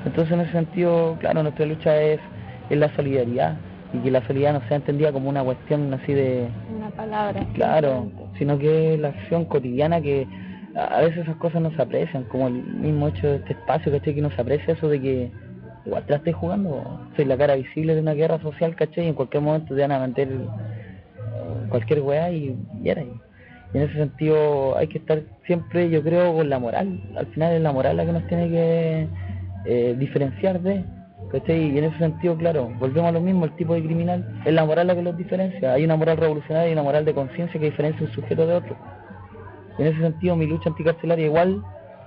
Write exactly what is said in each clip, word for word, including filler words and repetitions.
Entonces en ese sentido, claro, nuestra lucha es, es la solidaridad, y que la solidaridad no sea entendida como una cuestión así de... Una palabra. Claro, sino que es la acción cotidiana que a veces esas cosas no se aprecian, como el mismo hecho de este espacio, ¿cachai? Que no se aprecia eso de que igual te la estés jugando, soy la cara visible de una guerra social, ¿cachai? Y en cualquier momento te van a meter cualquier weá y ya era ahí. Y en ese sentido hay que estar siempre, yo creo, con la moral. Al final es la moral la que nos tiene que eh, diferenciar de, ¿cachai? Y en ese sentido, claro, volvemos a lo mismo, el tipo de criminal es la moral la que los diferencia. Hay una moral revolucionaria y una moral de conciencia que diferencia un sujeto de otro. Y en ese sentido mi lucha anticarcelaria igual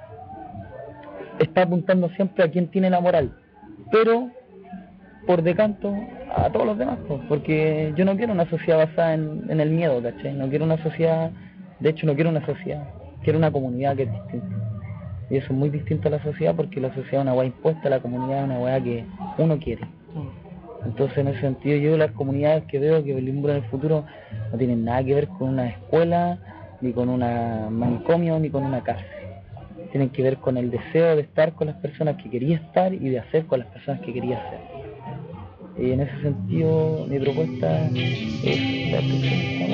está apuntando siempre a quien tiene la moral, pero por decanto a todos los demás, pues, porque yo no quiero una sociedad basada en, en el miedo, ¿cachai? No quiero una sociedad, de hecho no quiero una sociedad, quiero una comunidad que es distinta. Y eso es muy distinto a la sociedad, porque la sociedad es una hueá impuesta, la comunidad es una hueá que uno quiere. Entonces en ese sentido yo las comunidades que veo que vislumbran el futuro no tienen nada que ver con una escuela, ni con un manicomio, ni con una cárcel. Tienen que ver con el deseo de estar con las personas que quería estar y de hacer con las personas que quería hacer. Y en ese sentido mi propuesta es la destrucción,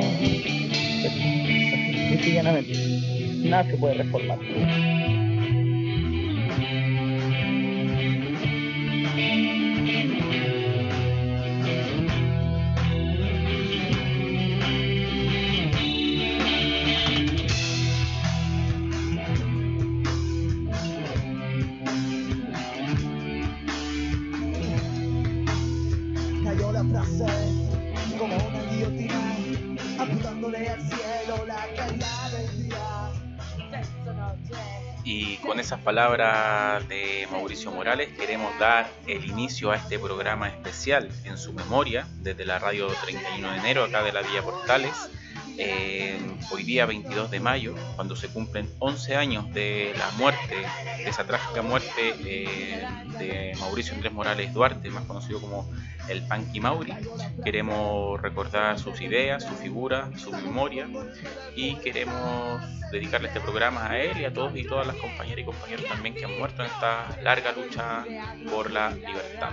así, así, llanamente. Nada se puede reformar. Como una guillotina, apuntándole al cielo la caída del día. Y con esas palabras de Mauricio Morales queremos dar el inicio a este programa especial en su memoria desde la radio treinta y uno de enero acá de la Villa Portales. Eh, hoy día veintidós de mayo, cuando se cumplen once años de la muerte, de esa trágica muerte eh, de Mauricio Andrés Morales Duarte, más conocido como el Panqui Mauri. Queremos recordar sus ideas, su figura, su memoria, y queremos dedicarle este programa a él y a todos y todas las compañeras y compañeros también que han muerto en esta larga lucha por la libertad.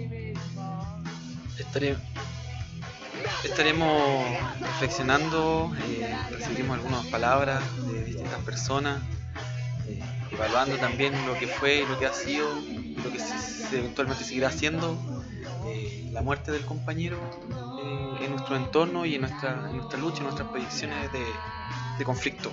Estaré Estaremos reflexionando, eh, recibiremos algunas palabras de distintas personas, eh, evaluando también lo que fue, lo que ha sido y lo que se, se eventualmente seguirá siendo eh, la muerte del compañero eh, en nuestro entorno y en nuestra, en nuestra lucha, en nuestras proyecciones de, de conflicto.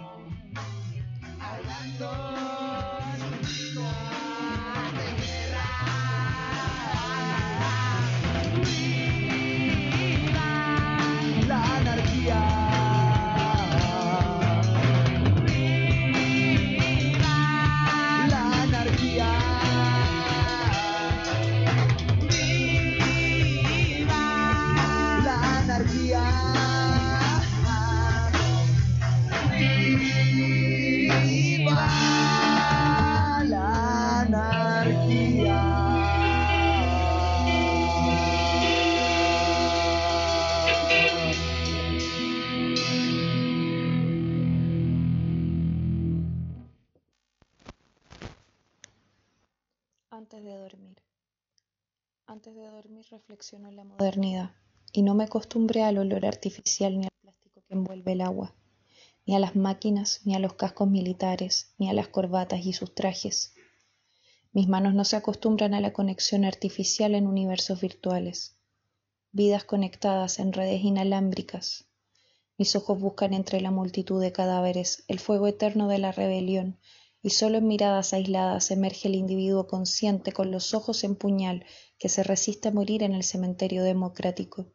Antes de dormir. Antes de dormir reflexiono en la modernidad y no me acostumbré al olor artificial ni al plástico que envuelve el agua, ni a las máquinas, ni a los cascos militares, ni a las corbatas y sus trajes. Mis manos no se acostumbran a la conexión artificial en universos virtuales, vidas conectadas en redes inalámbricas. Mis ojos buscan entre la multitud de cadáveres el fuego eterno de la rebelión, y solo en miradas aisladas emerge el individuo consciente con los ojos en puñal que se resiste a morir en el cementerio democrático.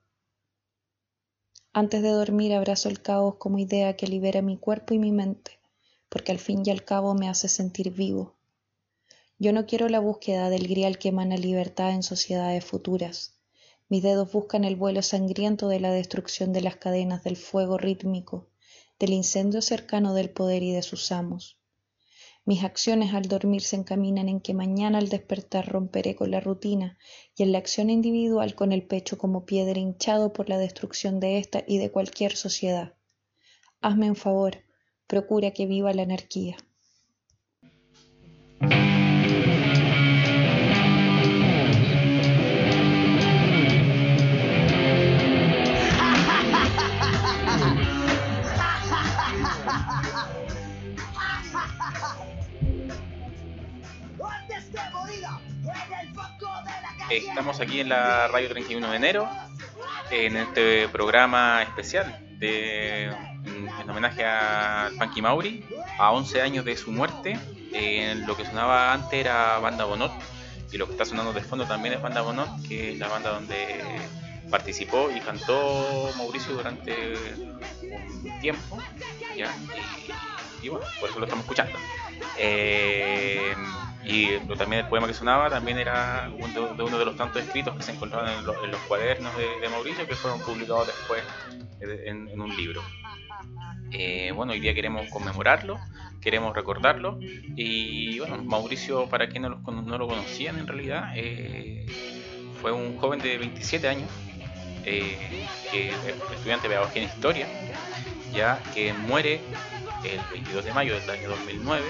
Antes de dormir abrazo el caos como idea que libera mi cuerpo y mi mente, porque al fin y al cabo me hace sentir vivo. Yo no quiero la búsqueda del grial que emana libertad en sociedades futuras. Mis dedos buscan el vuelo sangriento de la destrucción de las cadenas del fuego rítmico, del incendio cercano del poder y de sus amos. Mis acciones al dormir se encaminan en que mañana al despertar romperé con la rutina y en la acción individual con el pecho como piedra hinchado por la destrucción de esta y de cualquier sociedad. Hazme un favor, procura que viva la anarquía. Estamos aquí en la Radio treinta y uno de enero, en este programa especial de, en homenaje a Funky Mauri, a once años de su muerte. Eh, lo que sonaba antes era Banda Bonot, y lo que está sonando de fondo también es Banda Bonot, que es la banda donde participó y cantó Mauricio durante un tiempo, ¿ya? Y, y bueno, por eso lo estamos escuchando. Eh, y lo, también el poema que sonaba también era uno de, uno de los tantos escritos que se encontraban en, lo, en los cuadernos de, de Mauricio, que fueron publicados después en, en un libro. Eh, bueno, hoy día queremos conmemorarlo, queremos recordarlo. Y bueno, Mauricio, para quienes no, no lo conocían en realidad, eh, fue un joven de veintisiete años, eh, que es estudiante de pedagogía en historia, ya que muere el veintidós de mayo del año dos mil nueve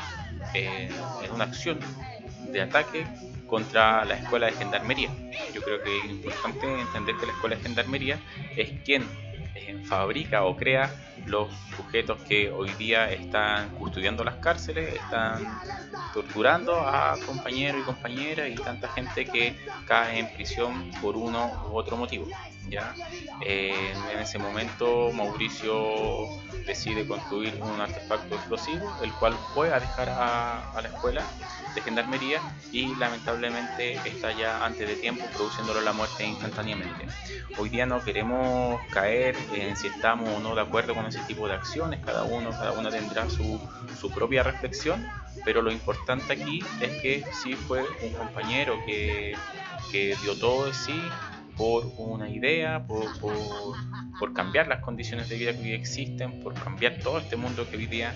eh, en una acción de ataque contra la escuela de gendarmería. Yo creo que es importante entender que la escuela de gendarmería es quien eh, fabrica o crea los sujetos que hoy día están custodiando las cárceles, están torturando a compañeros y compañeras y tanta gente que cae en prisión por uno u otro motivo, ¿ya? Eh, en ese momento Mauricio decide construir un artefacto explosivo, el cual fue a dejar a, a la escuela de gendarmería y lamentablemente está ya antes de tiempo, produciéndolo la muerte instantáneamente. Hoy día no queremos caer en si estamos o no de acuerdo con ese tipo de acciones, cada uno, cada una tendrá su, su propia reflexión, pero lo importante aquí es que sí fue un compañero que, que dio todo de sí por una idea, por, por, por cambiar las condiciones de vida que hoy existen, por cambiar todo este mundo que hoy día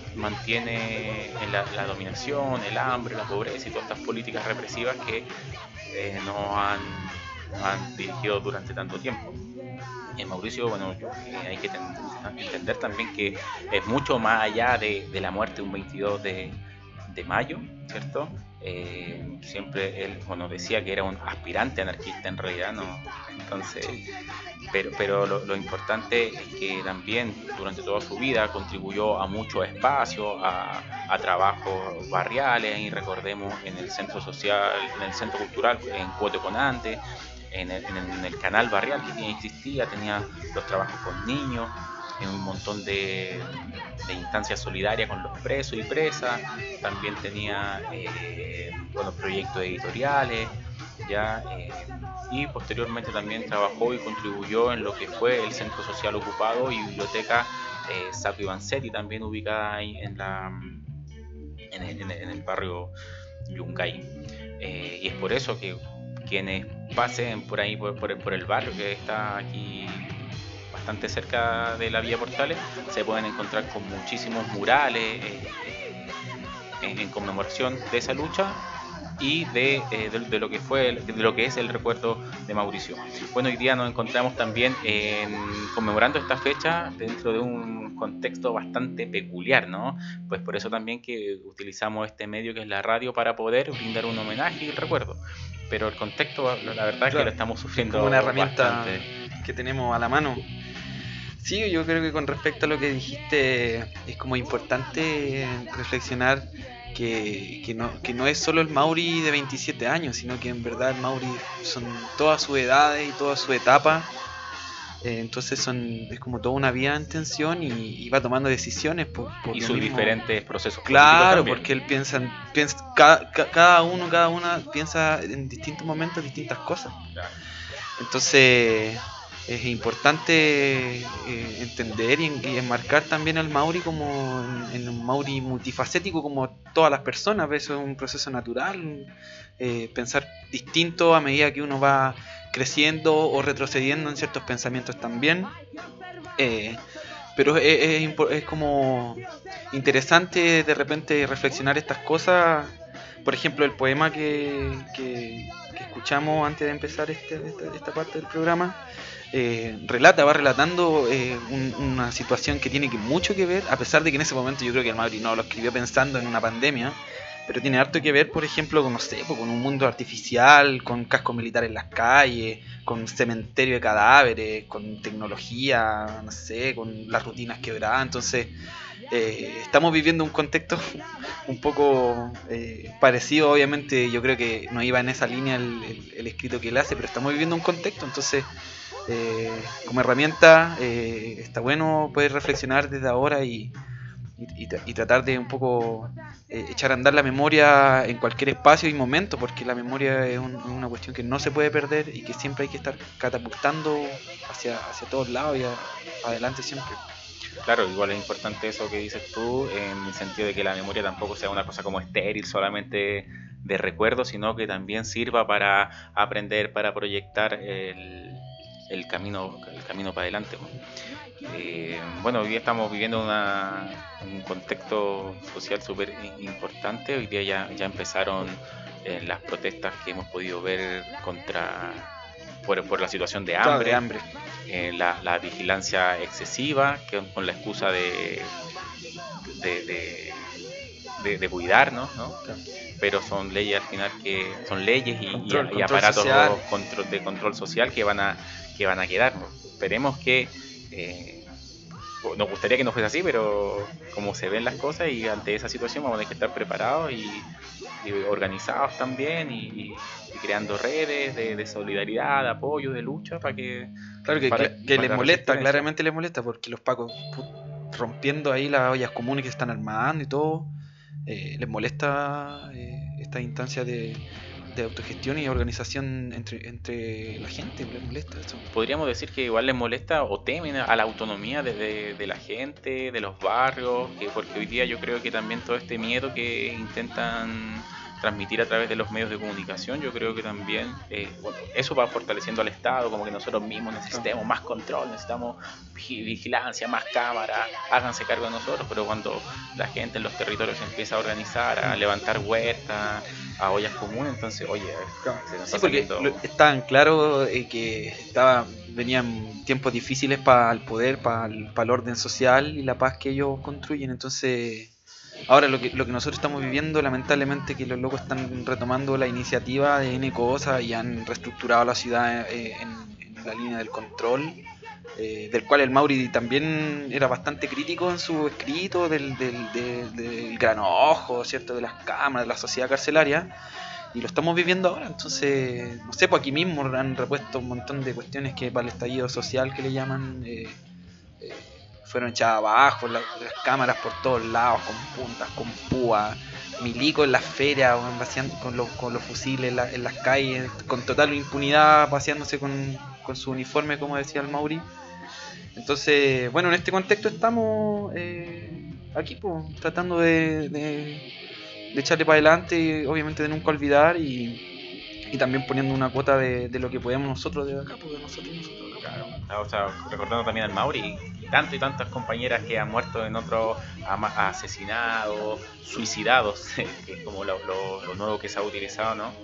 mantiene en la, la dominación, el hambre, la pobreza y todas estas políticas represivas que eh, nos han, nos han dirigido durante tanto tiempo. En Mauricio, bueno, yo, eh, hay que ten, entender también que es mucho más allá de, de la muerte de un veintidós de, de mayo, ¿cierto? Eh, siempre él, bueno, decía que era un aspirante anarquista, en realidad no, entonces, pero, pero lo, lo importante es que también durante toda su vida contribuyó a muchos espacios, a, a trabajos barriales, y recordemos en el centro social, en el centro cultural, en Cuoteconante, en el, en, el, en el canal barrial que existía, tenía los trabajos con niños, en un montón de, de instancias solidarias con los presos y presas, también tenía eh, bueno, proyectos editoriales, ya, eh, y posteriormente también trabajó y contribuyó en lo que fue el Centro Social Ocupado y Biblioteca eh, Sacco Vanzetti, también ubicada ahí en, la, en, el, en el barrio Yungay. Eh, y es por eso que quienes pasen por ahí, por, por, por el barrio que está aquí bastante cerca de la Villa Portales, se pueden encontrar con muchísimos murales eh, en, en conmemoración de esa lucha y de, eh, de, de lo que fue de lo que es el recuerdo de Mauricio. Bueno, hoy día nos encontramos también en, conmemorando esta fecha dentro de un contexto bastante peculiar, ¿no? Pues por eso también que utilizamos este medio que es la radio para poder brindar un homenaje y el recuerdo. Pero el contexto, la verdad, claro, es que lo estamos sufriendo como una herramienta bastante. Que tenemos a la mano. Sí, yo creo que con respecto a lo que dijiste, es como importante reflexionar que, que, no, que no es solo el Mauri de veintisiete años, sino que en verdad el Mauri son todas sus edades y toda su etapa. Eh, entonces son es como toda una vida en tensión y, y va tomando decisiones por, por y lo sus mismo. Diferentes procesos claro políticos porque él piensa, piensa cada, cada uno cada una piensa en distintos momentos distintas cosas. Claro. Entonces es importante eh, entender y, y enmarcar también al Mauri como en, en un Mauri multifacético como todas las personas. Eso es un proceso natural, eh, pensar distinto a medida que uno va creciendo o retrocediendo en ciertos pensamientos también, eh, pero es, es, es como interesante de repente reflexionar estas cosas. Por ejemplo, el poema que, que, que escuchamos antes de empezar este, esta, esta parte del programa eh, relata, va relatando eh, un, una situación que tiene que mucho que ver, a pesar de que en ese momento yo creo que el Mauri no lo escribió pensando en una pandemia, pero tiene harto que ver, por ejemplo, con, no sé, con un mundo artificial, con cascos militares en las calles, con cementerio de cadáveres, con tecnología, no sé, con las rutinas quebradas. Entonces, eh, estamos viviendo un contexto un poco eh, parecido. Obviamente, yo creo que no iba en esa línea el, el, el escrito que él hace, pero estamos viviendo un contexto. Entonces, eh, como herramienta, eh, está bueno poder reflexionar desde ahora y Y, y tratar de un poco eh, echar a andar la memoria en cualquier espacio y momento, porque la memoria es un, una cuestión que no se puede perder y que siempre hay que estar catapultando hacia, hacia todos lados y a, adelante siempre. Claro, igual es importante eso que dices tú, en el sentido de que la memoria tampoco sea una cosa como estéril, solamente de recuerdo, sino que también sirva para aprender, para proyectar el, el camino el camino para adelante. Eh, bueno, hoy día estamos viviendo una, un contexto social súper importante. Hoy día ya, ya empezaron eh, las protestas que hemos podido ver contra por, por la situación de hambre, de hambre. Eh, la, la vigilancia excesiva, que con la excusa de de, de, de, de cuidarnos, ¿no? Claro. Pero son leyes al final que son leyes y, control, y, y aparatos control, de control social que van a que van a quedar. Esperemos que eh, nos gustaría que no fuese así, pero como se ven las cosas y ante esa situación vamos a tener que estar preparados y, y organizados también y, y creando redes de, de solidaridad, de apoyo, de lucha para que claro que, para, que para les molesta, claramente les molesta porque los pacos rompiendo ahí las ollas comunes que se están armando y todo, eh, les molesta eh, esta instancia de de autogestión y organización entre, entre la gente, les molesta eso. Podríamos decir que igual les molesta o temen a la autonomía de, de, de la gente, de los barrios, que porque hoy día yo creo que también todo este miedo que intentan transmitir a través de los medios de comunicación, yo creo que también eh, bueno, eso va fortaleciendo al Estado, como que nosotros mismos necesitamos más control, necesitamos vigilancia, más cámaras, háganse cargo de nosotros, pero cuando la gente en los territorios se empieza a organizar, a levantar huertas, a ollas comunes, entonces, oye, se nos sí, está porque saliendo... estaban claros eh, que estaba, venían tiempos difíciles para el poder, para el, para el orden social y la paz que ellos construyen, entonces... Ahora lo que, lo que nosotros estamos viviendo, lamentablemente, que los locos están retomando la iniciativa de N cosas y han reestructurado la ciudad eh, en, en la línea del control, eh, del cual el Mauri también era bastante crítico en su escrito, del, del, del, del gran ojo, ¿cierto? De las cámaras, de la sociedad carcelaria, y lo estamos viviendo ahora. Entonces, no sé, pues aquí mismo han repuesto un montón de cuestiones que para el estallido social que le llaman... Eh, eh, fueron echadas abajo, la, las cámaras por todos lados, con puntas, con púas, milicos en las ferias, paseando con los, con los fusiles en, la, en las calles, con total impunidad, paseándose con, con su uniforme, como decía el Mauri. Entonces, bueno, en este contexto estamos eh, aquí, pues, tratando de, de, de echarle para adelante, y obviamente de nunca olvidar, y, y también poniendo una cuota de, de lo que podemos nosotros de acá, pues, de nosotros, nosotros acá. Claro, o sea, recordando también al Mauri, tanto y tantas compañeras que han muerto en otros asesinados, suicidados, que es como lo, lo, lo nuevo que se ha utilizado, ¿no?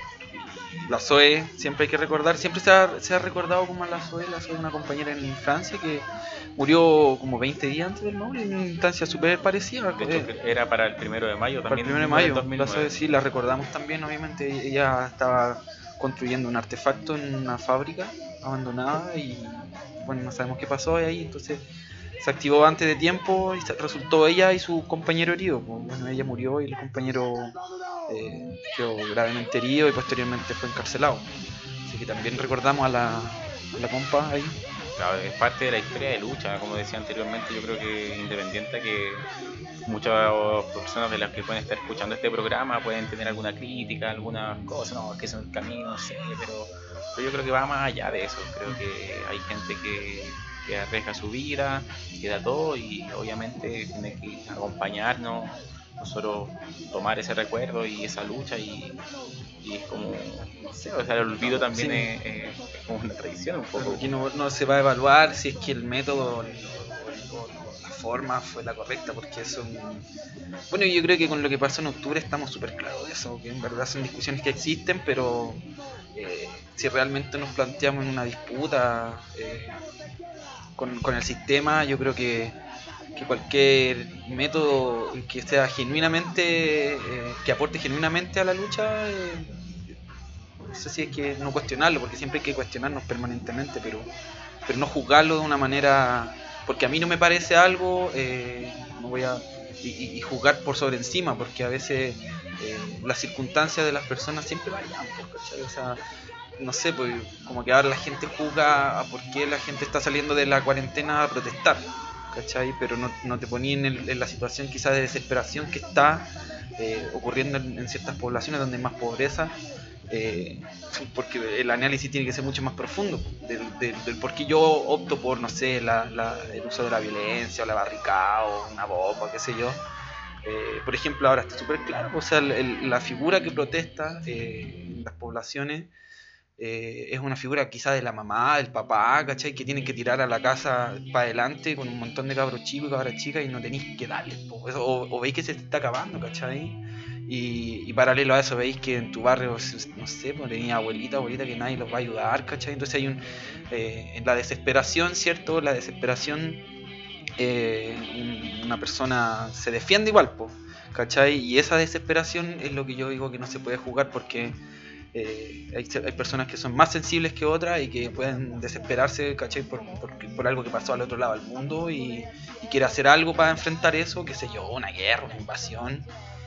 La Zoe, siempre hay que recordar, siempre se ha, se ha recordado como la Zoe, la Zoe, una compañera en Francia que murió como veinte días antes del Mauri, en una instancia súper parecida. De hecho, era para el primero de mayo también. Para el primero de mayo, la Zoe, sí, la recordamos también, obviamente. Ella estaba construyendo un artefacto en una fábrica abandonada y bueno, no sabemos qué pasó ahí, entonces se activó antes de tiempo y resultó ella y su compañero herido. Bueno, ella murió y el compañero eh, quedó gravemente herido y posteriormente fue encarcelado. Así que también recordamos a la, a la compa ahí. Claro, es parte de la historia de lucha, como decía anteriormente. Yo creo que independiente que muchas personas de las que pueden estar escuchando este programa pueden tener alguna crítica, algunas cosas, no, es que es un camino, no sé, pero, pero yo creo que va más allá de eso. Creo que hay gente que, que arriesga su vida, que da todo y obviamente tiene que acompañarnos, nosotros tomar ese recuerdo y esa lucha y, y es como, no sé, o sea, el olvido también sí. es, es como una traición un poco. Aquí no, no se va a evaluar si es que el método la forma fue la correcta, porque son... Bueno, yo creo que con lo que pasó en octubre estamos súper claros de eso, que en verdad son discusiones que existen, pero eh, si realmente nos planteamos en una disputa eh, con, con el sistema, yo creo que que cualquier método que sea genuinamente, eh, que aporte genuinamente a la lucha, eh, no sé si es que no cuestionarlo, porque siempre hay que cuestionarnos permanentemente, pero, pero no juzgarlo de una manera, porque a mí no me parece algo, eh, no voy a y, y juzgar por sobre encima, porque a veces eh, las circunstancias de las personas siempre varían, ¿cachai? O sea, no sé, pues como que ahora la gente juzga a por qué la gente está saliendo de la cuarentena a protestar, ¿cachai? Pero no, no te poní en, el, en la situación quizás de desesperación que está eh, ocurriendo en, en ciertas poblaciones donde hay más pobreza, eh, porque el análisis tiene que ser mucho más profundo del, del, del por qué yo opto por, no sé, la, la, el uso de la violencia o la barricada o una bomba, qué sé yo. Eh, por ejemplo, ahora está súper claro, o sea, el, el, la figura que protesta eh, en las poblaciones Eh, es una figura quizá de la mamá, del papá, ¿cachai? Que tienen que tirar a la casa para adelante con un montón de cabros chicos y cabras chicas y no tenéis que darles, po. Eso, o, o veis que se te está acabando, ¿cachai? Y, y paralelo a eso veis que en tu barrio, no sé, pues tenía abuelita, abuelita que nadie los va a ayudar, ¿cachai? Entonces hay un, eh, en la desesperación, ¿cierto? La desesperación, eh, un, una persona se defiende igual, po, ¿cachai? Y esa desesperación es lo que yo digo que no se puede jugar porque... Eh, hay, hay personas que son más sensibles que otras y que pueden desesperarse, ¿cachai? Por, por, por algo que pasó al otro lado del mundo y, y quiere hacer algo para enfrentar eso, qué sé yo, una guerra, una invasión,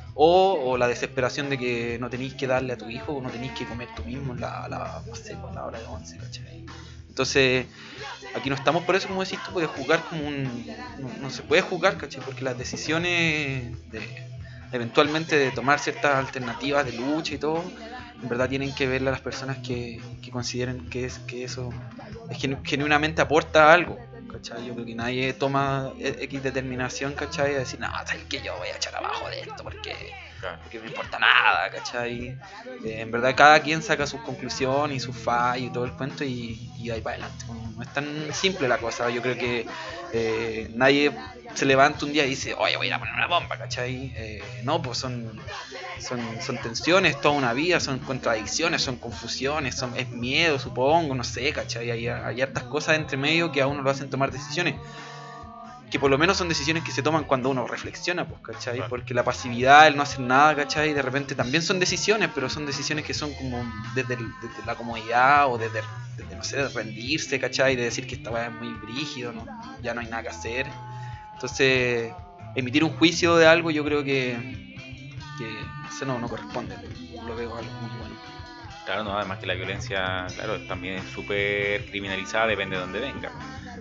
o, o la desesperación de que no tenéis que darle a tu hijo o no tenéis que comer tú mismo la, la, no sé, a la hora de once, ¿cachai? Entonces aquí no estamos por eso, como decís tú, de jugar como un... No, no se puede jugar, ¿cachai? Porque las decisiones de, eventualmente de tomar ciertas alternativas de lucha y todo, en verdad tienen que verle a las personas que, que consideren que, es, que eso es genu- genuinamente aporta algo, ¿cachai? Yo creo que nadie toma X determinación, ¿cachai? A decir, no, sabes que yo voy a echar abajo de esto porque, porque me importa nada, ¿cachai? Eh, en verdad cada quien saca sus conclusiones y sus fallos y todo el cuento y, y de ahí para adelante. No es tan simple la cosa, yo creo que eh, nadie se levanta un día y dice, oye, voy a ir a poner una bomba, ¿cachai? Eh, no, pues son, son, son tensiones toda una vida, son contradicciones, son confusiones, son, es miedo, supongo, no sé, ¿cachai? Hay, hay hartas cosas entre medio que a uno lo hacen tomar decisiones, que por lo menos son decisiones que se toman cuando uno reflexiona, pues, ¿cachai? Claro. Porque la pasividad, el no hacer nada, ¿cachai? De repente también son decisiones, pero son decisiones que son como desde, el, desde la comodidad o desde, desde, no sé, de rendirse, ¿cachai? De decir que esta weá es muy brígido, ¿no? Ya no hay nada que hacer. Entonces, emitir un juicio de algo yo creo que, que eso no, no corresponde. Lo veo algo muy bueno. Claro, no, además que la violencia, claro, también es súper criminalizada, depende de dónde venga.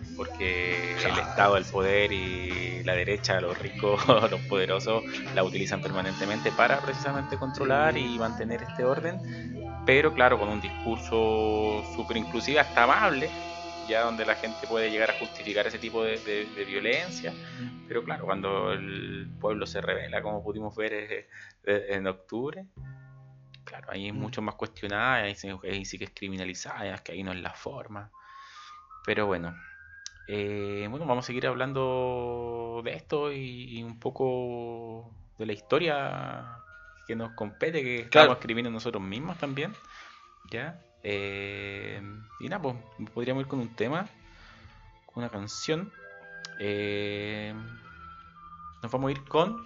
Porque claro, el Estado, el poder y la derecha, los ricos, los poderosos, la utilizan permanentemente para precisamente controlar y mantener este orden. Pero claro, con un discurso súper inclusivo, hasta amable, ya donde la gente puede llegar a justificar ese tipo de, de, de violencia, pero claro, cuando el pueblo se revela, como pudimos ver eh, eh, en octubre, claro, ahí es mucho más cuestionada, ahí sí, ahí sí que es criminalizada, es que ahí no es la forma, pero bueno, eh, bueno, vamos a seguir hablando de esto y, y un poco de la historia que nos compete, que estamos claro. escribiendo nosotros mismos también, ¿ya? Eh, y nada, pues podríamos ir con un tema, con una canción. Eh, nos vamos a ir con.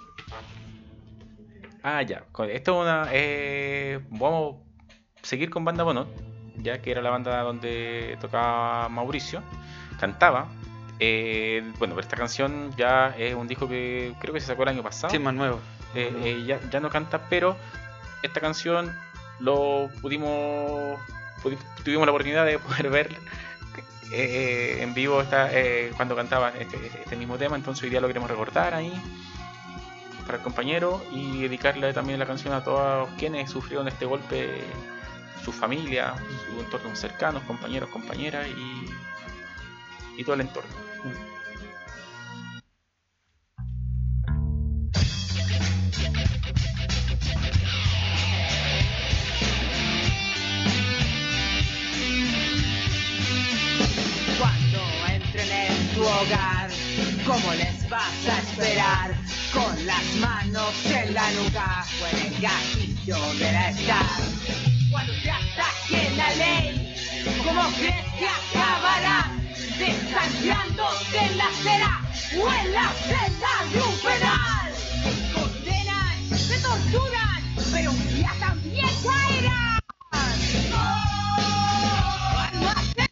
Ah, ya. Con, esto es una. Eh, vamos a seguir con Banda Bonot, ya que era la banda donde tocaba Mauricio, cantaba. Eh, bueno, pero esta canción ya es un disco que creo que se sacó el año pasado. Sí, más nuevo. Eh, uh-huh. eh, ya, ya no canta, pero esta canción lo pudimos. Tuvimos la oportunidad de poder ver eh, en vivo esta, eh, cuando cantaba este, este mismo tema, entonces hoy día lo queremos recordar ahí para el compañero y dedicarle también la canción a todos quienes sufrieron este golpe, su familia, su entorno cercanos, compañeros, compañeras y, y todo el entorno. Hogar, ¿cómo les vas a esperar? Con las manos en la nuca o en el gatillo de la estar. Cuando te ataque la ley, ¿cómo crees que acabará? Desangrándose en la acera o en la celda de un penal. Te condenan, te torturan, pero un día también caerán. Oh, almacén.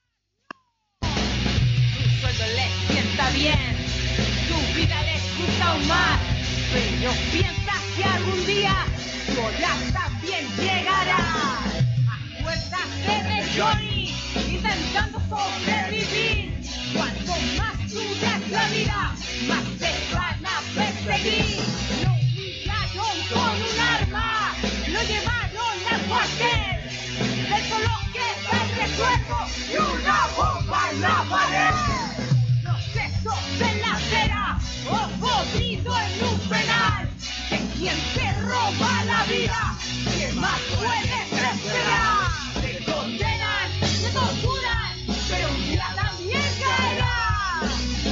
Tu sueldo les sienta bien, tu vida les gusta aún más, pero piensas que algún día tu hora también llegará. Acuérdate de Johnny, intentando sobrevivir. Cuanto más dura es la vida, más te van a perseguir. Lo humillaron con un arma, lo llevaron al cuartel. De solo queda el recuerdo y una bomba en la pared. Los sesos en la acera o podrido en un penal. De quien te roba la vida, ¿qué más puedes esperar? Te condenan, te torturan, pero un día también caerás.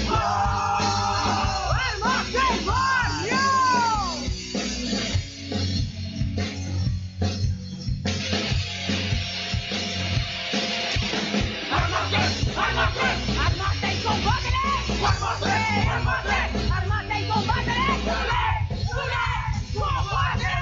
¡Oh! ¡Armas del barrio! ¡Ármate! ¡Ármate! ¡Ármate y combátele! ¡Ármate! ¡Ármate! ¡Ármate y combátele! ¡Sule! ¡Sule! ¡Combátele!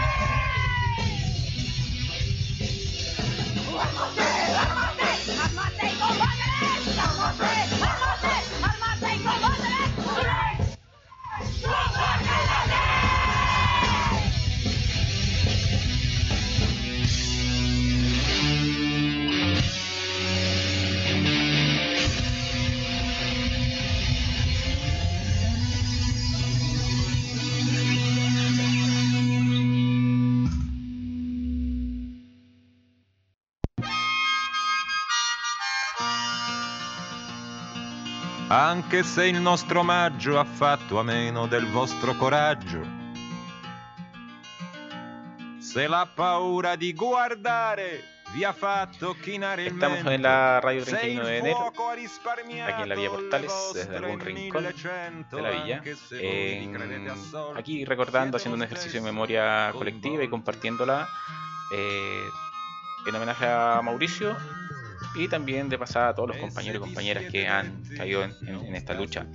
¡Ármate! ¡Ármate! ¡Ármate y combátele! ¡Ármate! ¡Ármate! ¡Ármate y combátele! ¡Sule! ¡Combátele! Anche se il nostro omaggio ha fatto a meno del vostro coraggio, se la paura di guardare vi ha fatto chinare il Estamos mento, en la radio se treinta y uno de il enero, fuoco ha risparmiato aquí en la Vía Portales, le desde algún vostre rincón millecento, de la villa, anche se voi vi en- credete assorti, aquí recordando, haciendo un siete ejercicio de lo memoria stesso colectiva y coinvolti. compartiéndola eh, en homenaje a Mauricio y también de pasada a todos los compañeros y compañeras que han caído en, en- en esta lucha.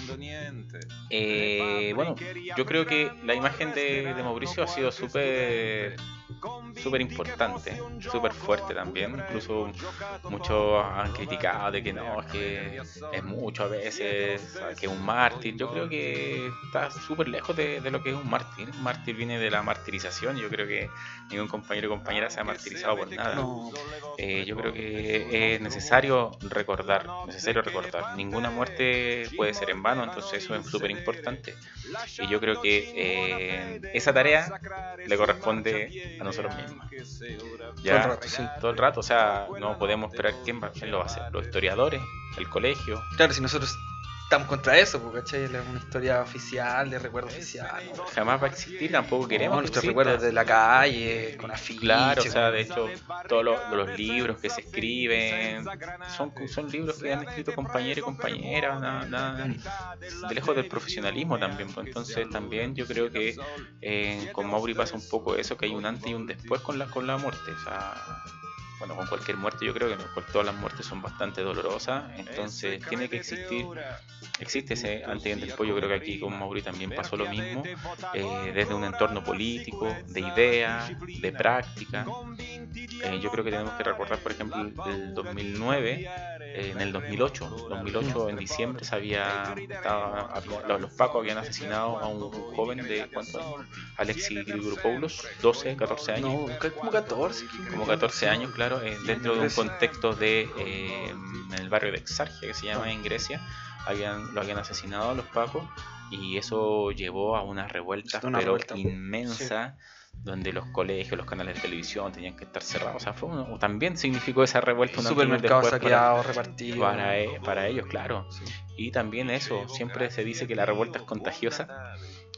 Eh, bueno, yo creo que la imagen de, de Mauricio ha sido súper súper importante, súper fuerte también. Incluso muchos han criticado de que no, es que es mucho a veces, o sea, que es un mártir. Yo creo que está súper lejos de, de lo que es un mártir. Un mártir viene de la martirización. Yo creo que ningún compañero o compañera se ha martirizado por nada. No, Eh, yo creo que es necesario recordar, necesario recordar. Ninguna muerte puede ser en vano, entonces eso es súper importante. Y yo creo que eh, esa tarea le corresponde a nosotros mismos. Ya, Todo el rato, sí. todo el rato, o sea, no podemos esperar quién, va, quién lo va a hacer. Los historiadores, el colegio. claro, si nosotros estamos contra eso, porque ¿cachai? Es una historia oficial, de recuerdo oficial. ¿no? Jamás va a existir, tampoco queremos No, que nuestros exista. recuerdos de la calle, con afiches. Claro, o sea, con- de hecho, todos los, los libros que se escriben son, son libros que han escrito compañeros y compañeras, nada, nada, de lejos del profesionalismo también. Pues entonces, también yo creo que eh, con Mauri pasa un poco eso, que hay un antes y un después con la, con la muerte. O sea, bueno, con cualquier muerte, yo creo que no, con todas las muertes son bastante dolorosas, entonces tiene que existir, existe ese antes y un después. Yo creo que aquí con Mauri también pasó lo mismo, eh, desde un entorno político, de ideas, de práctica. Eh, yo creo que tenemos que recordar, por ejemplo, el dos mil nueve, eh, en el dos mil ocho, dos mil ocho en diciembre se había, estaba, los, los pacos habían asesinado a un joven de, ¿cuántos años? Alexis Grigopoulos, doce, catorce años. No, ca- como catorce. Como catorce años, claro, eh, dentro de un contexto de eh, en el barrio de Exarchia, que se llama en Grecia, habían, lo habían asesinado a los pacos y eso llevó a una revuelta, Una pero revuelta. inmensa, donde los colegios, los canales de televisión tenían que estar cerrados. O sea, fue uno- también significó esa revuelta un antes y un Supermercados después para- saqueados, repartidos. para, e- para ellos, claro. Y también eso, siempre se dice que la revuelta es contagiosa.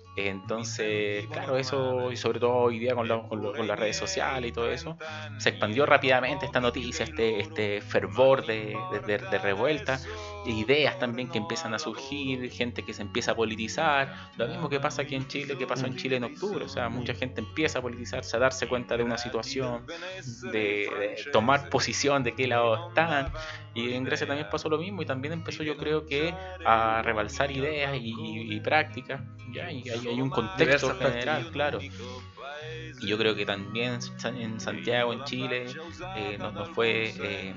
Entonces, claro, eso, y sobre todo hoy día con, la- con, lo- con las redes sociales y todo eso, se expandió rápidamente esta noticia, este, este fervor de, de, de- de revuelta. ideas también que empiezan a surgir, gente que se empieza a politizar, lo mismo que pasa aquí en Chile, que pasó en Chile en octubre, o sea, mucha gente empieza a politizarse, a darse cuenta de una situación, de, de tomar posición de qué lado están, y en Grecia también pasó lo mismo, y también empezó, yo creo que a rebalsar ideas y, y, y prácticas, ya, y hay, hay un contexto general, claro. Y yo creo que también en Santiago, en Chile, eh, nos, nos fue eh,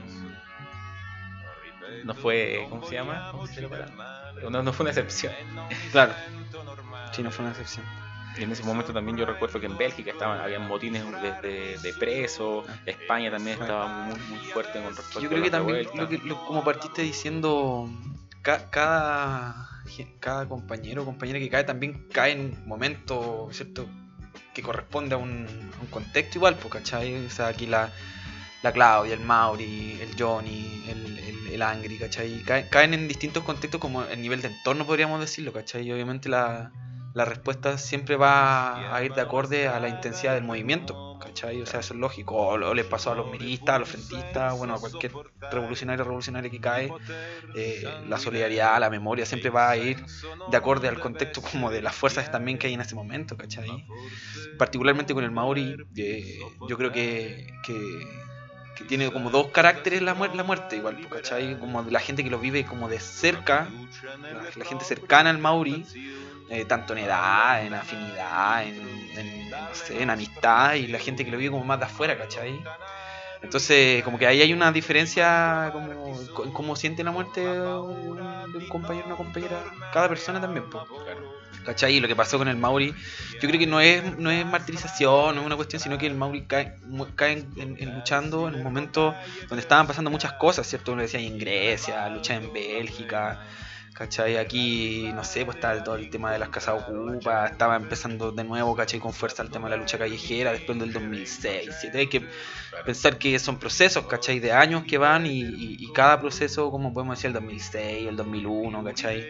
no fue, ¿cómo se llama? ¿Cómo se llama? No, no fue una excepción. Claro, sí, no fue una excepción. Y en ese momento también yo recuerdo que en Bélgica estaban, habían motines de, de, de presos, España también estaba muy, muy fuerte con respecto yo creo a que la también, revuelta. lo que, lo, como partiste diciendo, ca, cada, cada compañero o compañera que cae también cae en un momento, ¿cierto?, que corresponde a un, a un contexto igual, pues, ¿cachai? O sea, aquí la, la Claudia, el Mauri, el Johnny, el, el, el Angry, ¿cachai? Caen, caen en distintos contextos como el nivel de entorno, podríamos decirlo, ¿cachai? Y obviamente la, la respuesta siempre va a ir de acorde a la intensidad del movimiento, ¿cachai? O sea, eso es lógico. O, o le pasó a los miristas, a los frentistas, bueno, a cualquier revolucionario revolucionario que cae, eh, la solidaridad, la memoria siempre va a ir de acorde al contexto como de las fuerzas también que hay en ese momento, ¿cachai? Particularmente con el Mauri, eh, yo creo que, que, que tiene como dos caracteres la, mu- la muerte igual, ¿cachai? Como la gente que lo vive como de cerca, la, la gente cercana al Mauri, eh, tanto en edad, en afinidad, en, en, no sé, en amistad, y la gente que lo vive como más de afuera, ¿cachai? Entonces, como que ahí hay una diferencia como en cómo siente la muerte de un, de un compañero o una compañera, cada persona también, pues, ¿cachai? Y lo que pasó con el Mauri, yo creo que no es, no es martirización, no es una cuestión, sino que el Mauri cae, cae en, en, en luchando en un momento donde estaban pasando muchas cosas, ¿cierto? Uno decía en Grecia, lucha en Bélgica, ¿cachai? Aquí, no sé, pues estaba todo el tema de las casas ocupas, estaba empezando de nuevo, ¿cachai? Con fuerza el tema de la lucha callejera después del dos mil seis, ¿sí? Hay que pensar que son procesos, ¿cachai? De años que van y, y, y cada proceso, como podemos decir, el dos mil seis, el dos mil uno, ¿cachai?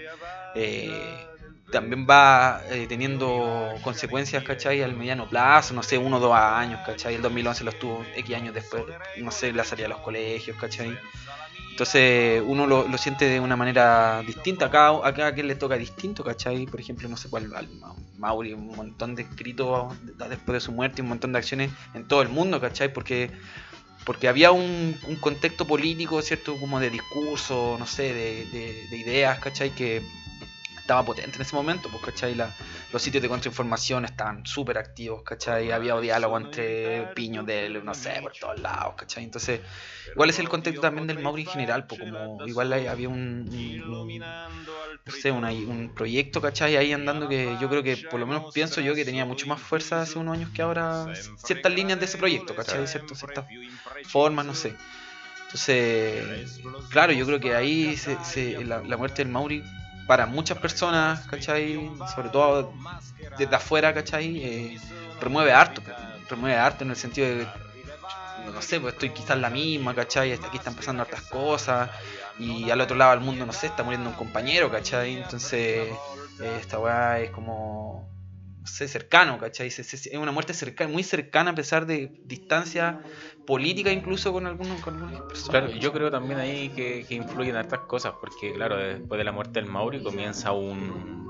Eh, también va eh, teniendo consecuencias, ¿cachai? Al mediano plazo, no sé, uno o dos años, ¿cachai? El dos mil once los tuvo X años después, no sé, la salida de los colegios, ¿cachai? Entonces uno lo, lo siente de una manera distinta, a cada, a cada quien le toca distinto, ¿cachai? Por ejemplo, no sé cuál, al Mauri, un montón de escritos después de su muerte, un montón de acciones en todo el mundo, ¿cachai? Porque, porque había un, un contexto político, ¿cierto? Como de discurso, no sé, de, de, de ideas, ¿cachai? Que estaba potente en ese momento, pues, ¿cachai? La, los sitios de contrainformación estaban súper activos, ¿cachai? Había diálogo entre piños de, no sé, por todos lados, ¿cachai? Entonces, igual es el contexto también del Mauri en general, pues, como igual había un, un, un no sé, una, un proyecto, ¿cachai? Ahí andando que yo creo que, por lo menos pienso yo, que tenía mucho más fuerza hace unos años que ahora ciertas líneas de ese proyecto, ¿cachai? Cierto, ciertas formas, no sé. Entonces, claro, yo creo que ahí se, se, la, la muerte del Mauri para muchas personas, ¿cachai? Sobre todo desde afuera, ¿cachai? Eh, remueve harto, remueve harto en el sentido de que, no sé, pues estoy quizás la misma, ¿cachai? Aquí están pasando hartas cosas y al otro lado del mundo, no sé, está muriendo un compañero, ¿cachai? Entonces, eh, esta weá es como, no sé, cercano, ¿cachai? Es una muerte cercana, muy cercana a pesar de distancia política incluso con algunos, con algunas personas. Claro, yo creo también ahí que, que influyen hartas cosas, porque claro, después de la muerte del Mauri comienza un,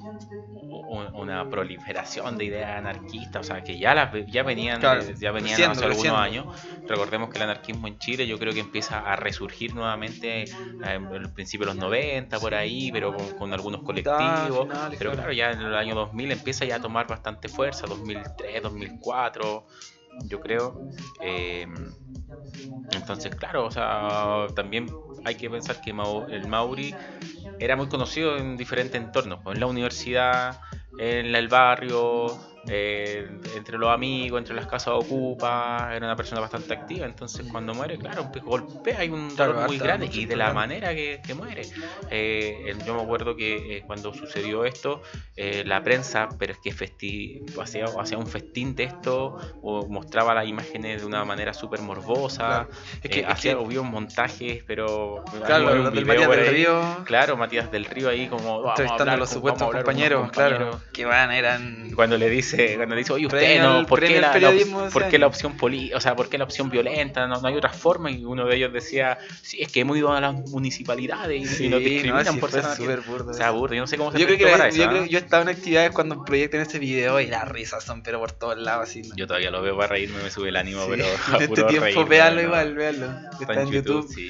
un una proliferación de ideas anarquistas, o sea, que ya las ya venían, claro, de, ya venían creciendo, hace algunos creciendo. años. Recordemos que el anarquismo en Chile yo creo que empieza a resurgir nuevamente eh, en el principio de los noventa, por ahí, pero con, con algunos colectivos, Finales, pero claro. claro, ya en el año dos mil empieza ya a tomar bastante fuerza, dos mil tres, dos mil cuatro, yo creo. Eh, entonces, claro, o sea, también hay que pensar que Mau- el Mauri era muy conocido en diferentes entornos, pues, en la universidad, en el barrio, eh, entre los amigos, entre las casas ocupas, era una persona bastante activa. Entonces cuando muere, claro, pues, golpea, hay un dolor Claro, muy harta, grande mucho y de la dolor. manera que, que muere. Eh, yo me acuerdo que eh, cuando sucedió esto, eh, la prensa, pero es que festi hacía, hacía un festín de esto, o mostraba las imágenes de una manera súper morbosa. Claro. Es que, eh, es hacía, que- hubo montajes, pero claro, hay un los del video Matías por del ahí. Río, Claro, Matías del Río ahí como vamos a entrevistando a hablar los con- supuestos vamos a hablar con unos compañeros, claro, compañeros. que van, eran... Cuando le dice dice, cuando dice, oye, usted Premio no, al- ¿por qué premio al la, la periodismo op- de ese ¿por qué la año. opción poli, o sea, por qué la opción violenta? No, no hay otra forma. Y uno de ellos decía, sí, es que hemos ido a las municipalidades y, Sí, y nos no, discriminan sí, por fue ser anarquistas. súper burdo O sea, eso. burdo, yo no sé cómo se Yo creo que prestó la- para yo eso, creo ¿no? que yo estaba en actividades cuando proyectan este video y las risas son pero por todos lados así. Yo todavía lo veo para reírme, me sube el ánimo, Sí. pero En a este puro tiempo reírme, véanlo ¿no? igual, véanlo. Está, en YouTube. Sí.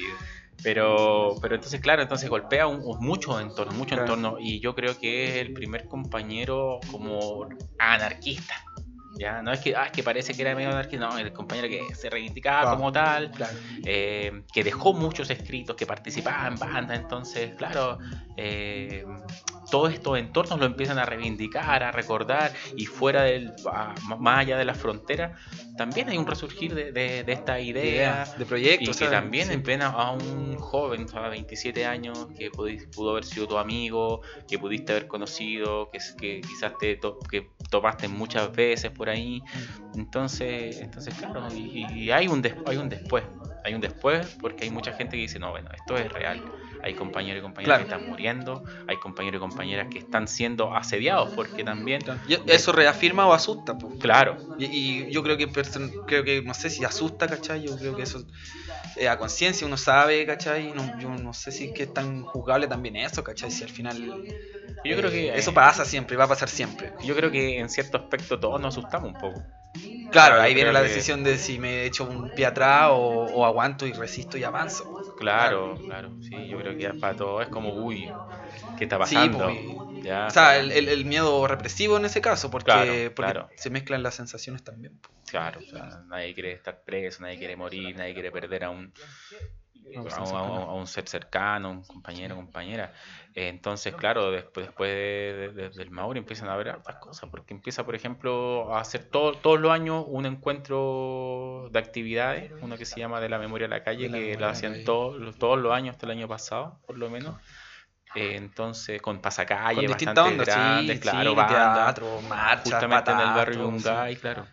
Pero, pero entonces, claro, entonces golpea un, un mucho entorno, mucho Claro. entorno. Y yo creo que es el primer compañero como anarquista. Ya, no es que, ah, es que parece que era medio anarquista, no, el compañero que se reivindicaba Ah, como tal, Claro. eh, que dejó muchos escritos, que participaba en bandas, entonces, claro, eh, todos estos entornos lo empiezan a reivindicar, a recordar, y fuera del, a- más allá de las fronteras, también hay un resurgir de, de, de esta idea. Idea, de Y proyectos. que ¿sabes? también Sí. en plena a un joven, o sea, veintisiete años, que pudo, pudo haber sido tu amigo, que pudiste haber conocido, que, que quizás te to- que topaste muchas veces por ahí. Entonces, entonces claro, y, y hay un des- hay un después, hay un después porque hay mucha gente que dice, no, bueno, esto es real. Hay compañeros y compañeras Claro. que están muriendo, hay compañeros y compañeras que están siendo asediados porque también, Y eso reafirma o asusta, pues. claro, Y, y yo creo que, person- creo que, no sé si asusta, ¿cachai? Yo creo que eso eh, a conciencia uno sabe, ¿cachai? No, yo no sé si es que es tan juzgable también eso, ¿cachai? Si al final yo creo que eso pasa siempre, va a pasar siempre. yo creo que en cierto aspecto todos nos asustamos un poco. Claro, Claro, ahí yo viene creo la que- decisión de si me echo un pie atrás o, o aguanto y resisto y avanzo. Claro, claro, sí, yo creo que para todo es como, uy, ¿qué está Sí, pasando? pues, Ya, O sea, el, el- el miedo represivo en ese caso, porque, Claro, porque claro. se mezclan las sensaciones también. po. claro, o sea, nadie quiere estar preso, nadie quiere morir, nadie quiere perder a un, No, pues, a, un- sí, a un- claro. a un ser cercano, un compañero, compañera. Eh, Entonces, claro, después, después de- de- del Mauri empiezan a haber hartas cosas, porque empieza, por ejemplo, a hacer todo, todos los años un encuentro de actividades, uno que se llama De la Memoria a la Calle, De la que Memoria lo a la hacían Calle. todos, los- todos los años, hasta el año pasado, por lo menos. Eh, entonces, con pasacalle, Con distintas bastante ondas, grandes, sí, claro, cine, bandas, teatro, marchas, justamente en el barrio patatos, Yungay, claro.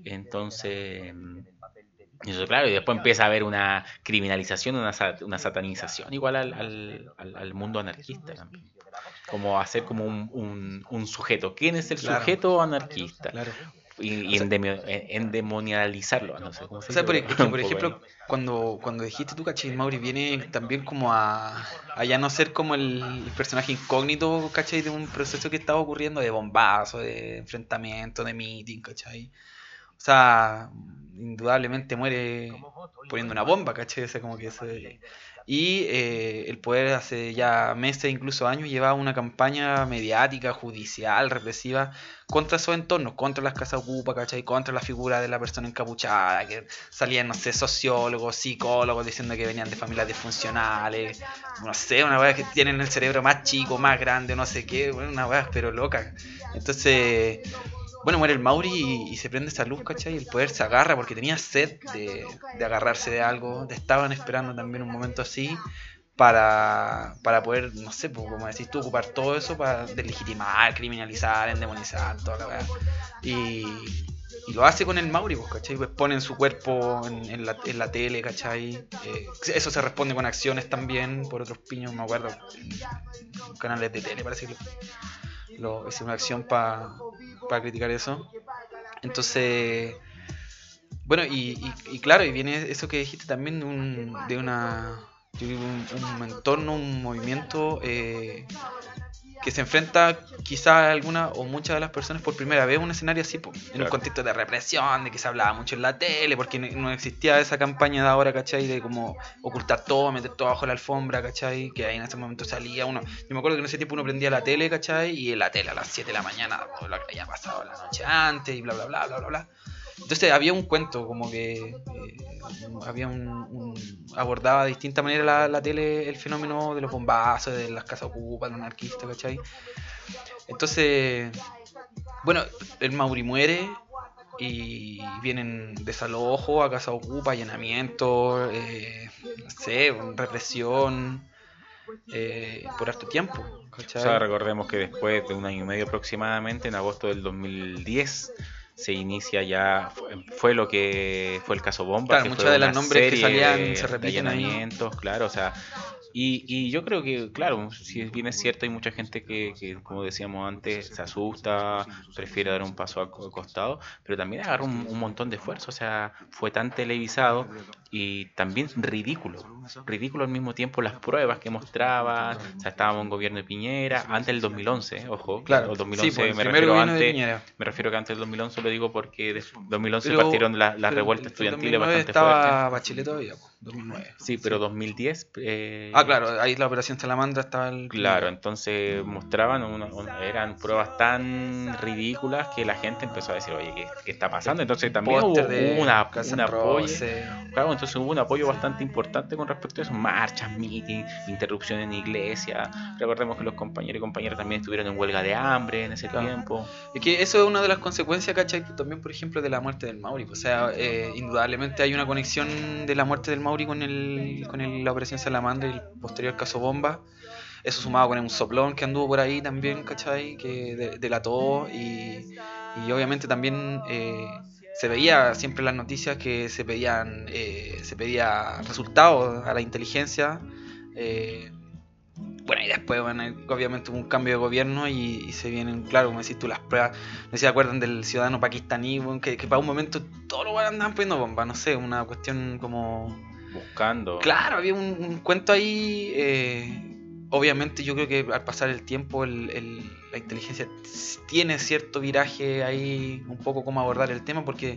Entonces, mm, eso claro, y después empieza a haber una criminalización, una, sa- una satanización igual al, al, al- al mundo anarquista también. Como hacer como un, un, un sujeto. ¿Quién es el Claro. sujeto anarquista? Claro. Y, y O sea- endemio- en- endemonializarlo, no sé cómo se O sea, dice, por, pero es que, un por poco ejemplo, cuando, cuando dijiste tú, ¿cachai? Mauri viene también como a, a ya no ser como el, el personaje incógnito, ¿cachai? De un proceso que estaba ocurriendo de bombazo, de enfrentamiento, de meeting, ¿cachai? O sea, indudablemente muere poniendo una bomba, ¿cachai? O sea, como que eso... Y eh, el poder hace ya meses, incluso años, llevaba una campaña mediática, judicial, represiva, contra esos entornos, contra las casas ocupa, ¿cachai? Contra la figura de la persona encapuchada, que salían, no sé, sociólogos, psicólogos diciendo que venían de familias disfuncionales, no sé, una weá que tienen el cerebro más chico, más grande, no sé qué, bueno, una weá pero loca. Entonces, bueno, muere el Mauri y, y se prende esa luz, ¿cachai? Y el poder se agarra porque tenía sed de, de agarrarse de algo, estaban esperando también un momento así para, para poder, no sé, pues, como decís tú, ocupar todo eso para deslegitimar, criminalizar, endemonizar, toda la weá. Y, y lo hace con el Mauri, pues, ¿cachai? Pues ponen su cuerpo en, en, la, en la tele, ¿cachai? Eh, eso se responde con acciones también por otros piños, me acuerdo, en canales de tele, parece que lo, es una acción para para criticar eso. Entonces, bueno, y, y, y claro, y viene eso que dijiste también de, un, de una de un, un entorno, un movimiento eh, que se enfrenta quizá a alguna o muchas de las personas por primera vez a un escenario así, po, en Claro. un contexto de represión, de que se hablaba mucho en la tele, porque no no existía esa campaña de ahora, ¿cachai? De como ocultar todo, meter todo bajo la alfombra, ¿cachai? Que ahí en ese momento salía uno. Yo me acuerdo que en ese tiempo uno prendía la tele, ¿cachai? Y en la tele a las siete de la mañana, pues, lo que había pasado la noche antes y bla, bla, bla, bla, bla, bla. Entonces había un cuento, como que eh, había un, un- abordaba de distinta manera la, la tele el fenómeno de los bombazos, de las casas ocupas, de los anarquistas, ¿cachai? Entonces, bueno, el Mauri muere y vienen desalojos a casa ocupa, allanamientos, eh, no sé, represión eh, por harto tiempo, ¿cachai? O sea, recordemos que después de un año y medio aproximadamente, en agosto del dos mil diez, se inicia ya, fue, fue lo que fue el caso Bomba, Claro, que muchos fue de los una nombres que serie salían de- se de repiten ahí. allanamientos, claro, o sea, Y, y yo creo que, claro, si bien es cierto, hay mucha gente que, que, como decíamos antes, se asusta, prefiere dar un paso al co- costado, pero también agarró un, un montón de esfuerzo, o sea, fue tan televisado y también ridículo, ridículo al mismo tiempo las pruebas que mostraba, o sea, estábamos en gobierno de Piñera, antes del dos mil once, eh, ojo, Claro, el dos mil sí, once pues el me primer refiero gobierno de antes, Piñera. me refiero que antes del dos mil once lo digo porque de dos mil once Pero, partieron la- las pero revueltas el estudiantiles dos mil nueve bastante estaba fuertes. Bachelet todavía, pues, dos mil nueve. Sí, pero dos mil diez... eh, Ah, claro, ahí la operación Salamandra estaba el... Claro, entonces mostraban, una- una- eran pruebas tan ridículas que la gente empezó a decir, oye, ¿qué, qué está pasando? Entonces también hubo, Póster de hubo una, Casa un apoyo, Rose. claro, entonces hubo un apoyo bastante importante con respecto a eso, marchas, meetings, interrupción en iglesia. Recordemos que los compañeros y compañeras también estuvieron en huelga de hambre en ese Claro. tiempo. Es que eso es una de las consecuencias, ¿cachai? También, por ejemplo, de la muerte del Mauri. O sea, eh, indudablemente hay una conexión de la muerte del Mauri con el con el, la operación Salamandra y el posterior caso Bomba. Eso sumado con un soplón que anduvo por ahí también, ¿cachai? Que de- delató y, y obviamente también eh, se veía siempre en las noticias que se pedían eh, se pedía resultados a la inteligencia. eh, Bueno, y después, bueno, obviamente hubo un cambio de gobierno y, y se vienen, claro, como decís tú, las pruebas. No sé si se acuerdan del ciudadano pakistaní, bueno, que, que para un momento todos los buenos andaban poniendo bombas, no sé, una cuestión como... Buscando. Claro, había un, un cuento ahí. eh, obviamente yo creo que al pasar el tiempo el, el- la inteligencia tiene cierto viraje ahí, un poco cómo abordar el tema, porque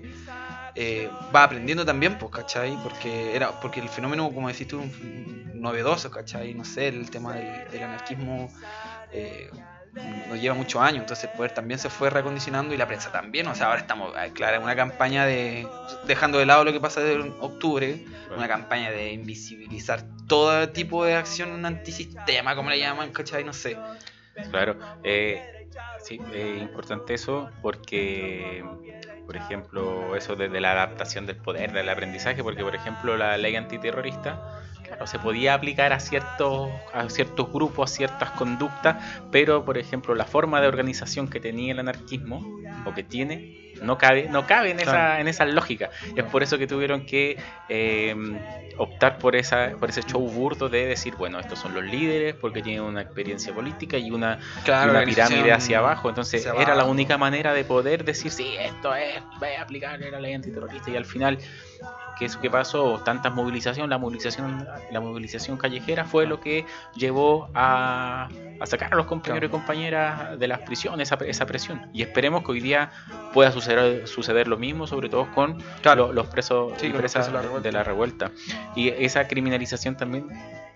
eh, va aprendiendo también, pues, ¿cachai? Porque era porque el fenómeno, como decís tú, un- novedoso, ¿cachai? No sé, el tema del, del anarquismo eh, nos lleva muchos años, entonces el poder también se fue reacondicionando y la prensa también, o sea, ahora estamos, eh, claro, en una campaña de, dejando de lado lo que pasa en octubre, una campaña de invisibilizar todo tipo de acción antisistema, como le llaman, ¿cachai? No sé. Claro, eh, sí, es importante eso porque, por ejemplo, eso de, de la adaptación del poder, del aprendizaje, porque, por ejemplo, la ley antiterrorista, claro, se podía aplicar a ciertos, a ciertos grupos, a ciertas conductas, pero, por ejemplo, la forma de organización que tenía el anarquismo, o que tiene, no cabe, no cabe en esa, Claro. en esa lógica. Es por eso que tuvieron que eh, optar por esa, por ese show burdo de decir, bueno, estos son los líderes porque tienen una experiencia política y una, Claro, y una organización pirámide hacia abajo. Entonces hacia era la abajo. única manera de poder decir, sí, esto es, voy a aplicar la ley antiterrorista. Y al final, ¿qué es lo que pasó? Tantas movilizaciones, la movilización, la movilización callejera fue lo que llevó a, a sacar a los compañeros y compañeras de las prisiones, esa, esa presión. Y esperemos que hoy día pueda suceder, suceder lo mismo, sobre todo con Claro. lo- los presos Sí, y con los presas presos de la revuelta. de la revuelta. Y esa criminalización también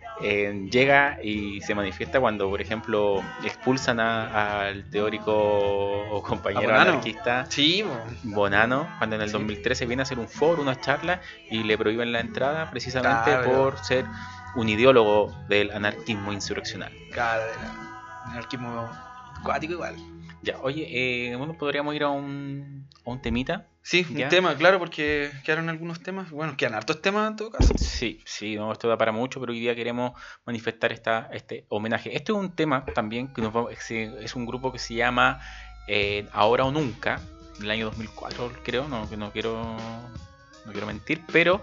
eh, llega y se manifiesta cuando, por ejemplo, expulsan a- al teórico o compañero ¿A Bonanno? anarquista Sí, bo. Bonanno, cuando en el Sí. dos mil trece viene a hacer un foro, una charla, y le prohíben la entrada precisamente Claro. por ser un ideólogo del anarquismo insurreccional. Claro, del anarquismo acuático igual. Ya, oye, eh, bueno, podríamos ir a un, a un temita. Sí, ¿Ya? un tema, claro, porque quedaron algunos temas. Bueno, quedan hartos temas en todo caso. Sí, sí, no, esto da para mucho, pero hoy día queremos manifestar esta, este homenaje. Este es un tema también que nos va- es, es un grupo que se llama eh, Ahora o Nunca, del año dos mil cuatro, creo, no, no quiero no quiero mentir, pero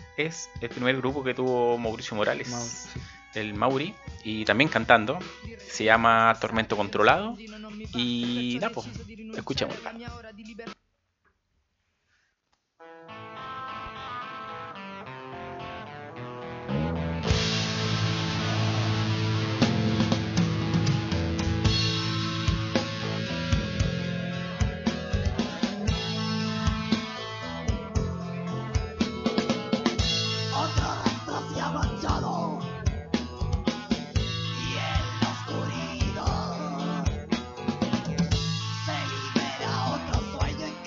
es el primer grupo que tuvo Mauricio Morales, Mau- sí. el Mauri, y también cantando. Se llama Tormento Controlado. Y nada, pues, escuchémosla. Otro rastro se ha manchado y en la oscuridad se libera otro sueño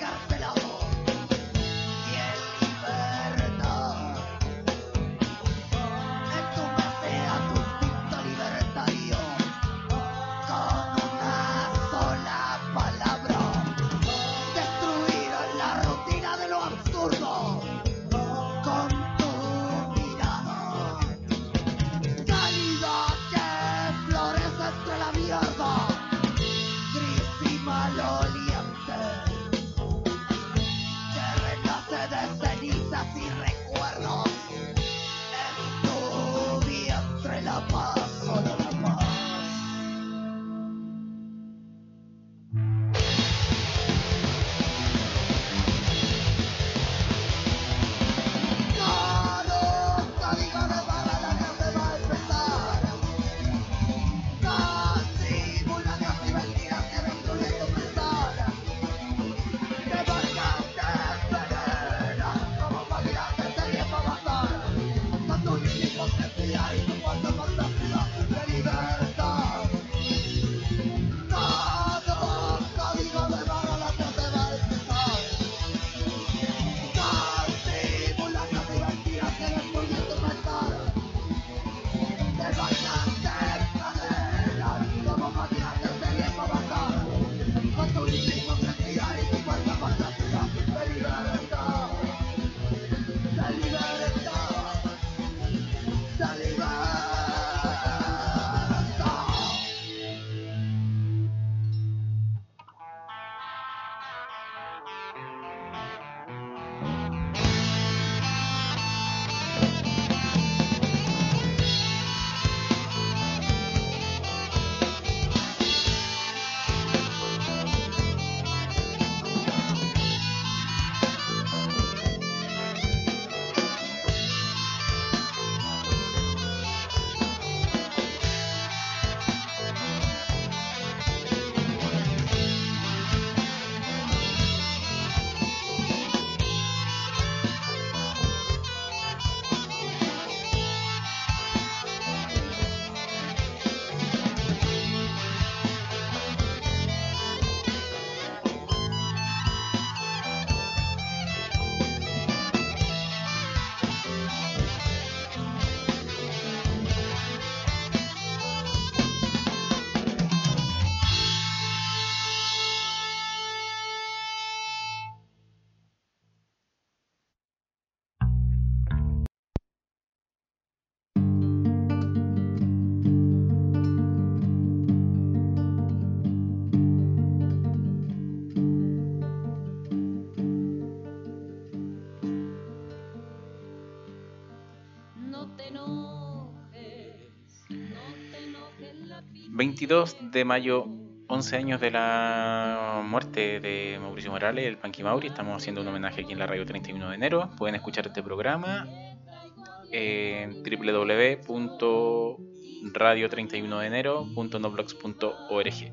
veintidós de mayo, once años de la muerte de Mauricio Morales, el Panqui Mauri. Estamos haciendo un homenaje aquí en la radio treinta y uno de enero. Pueden escuchar este programa en doble u doble u doble u punto radio treinta y uno de enero punto noblogs punto org.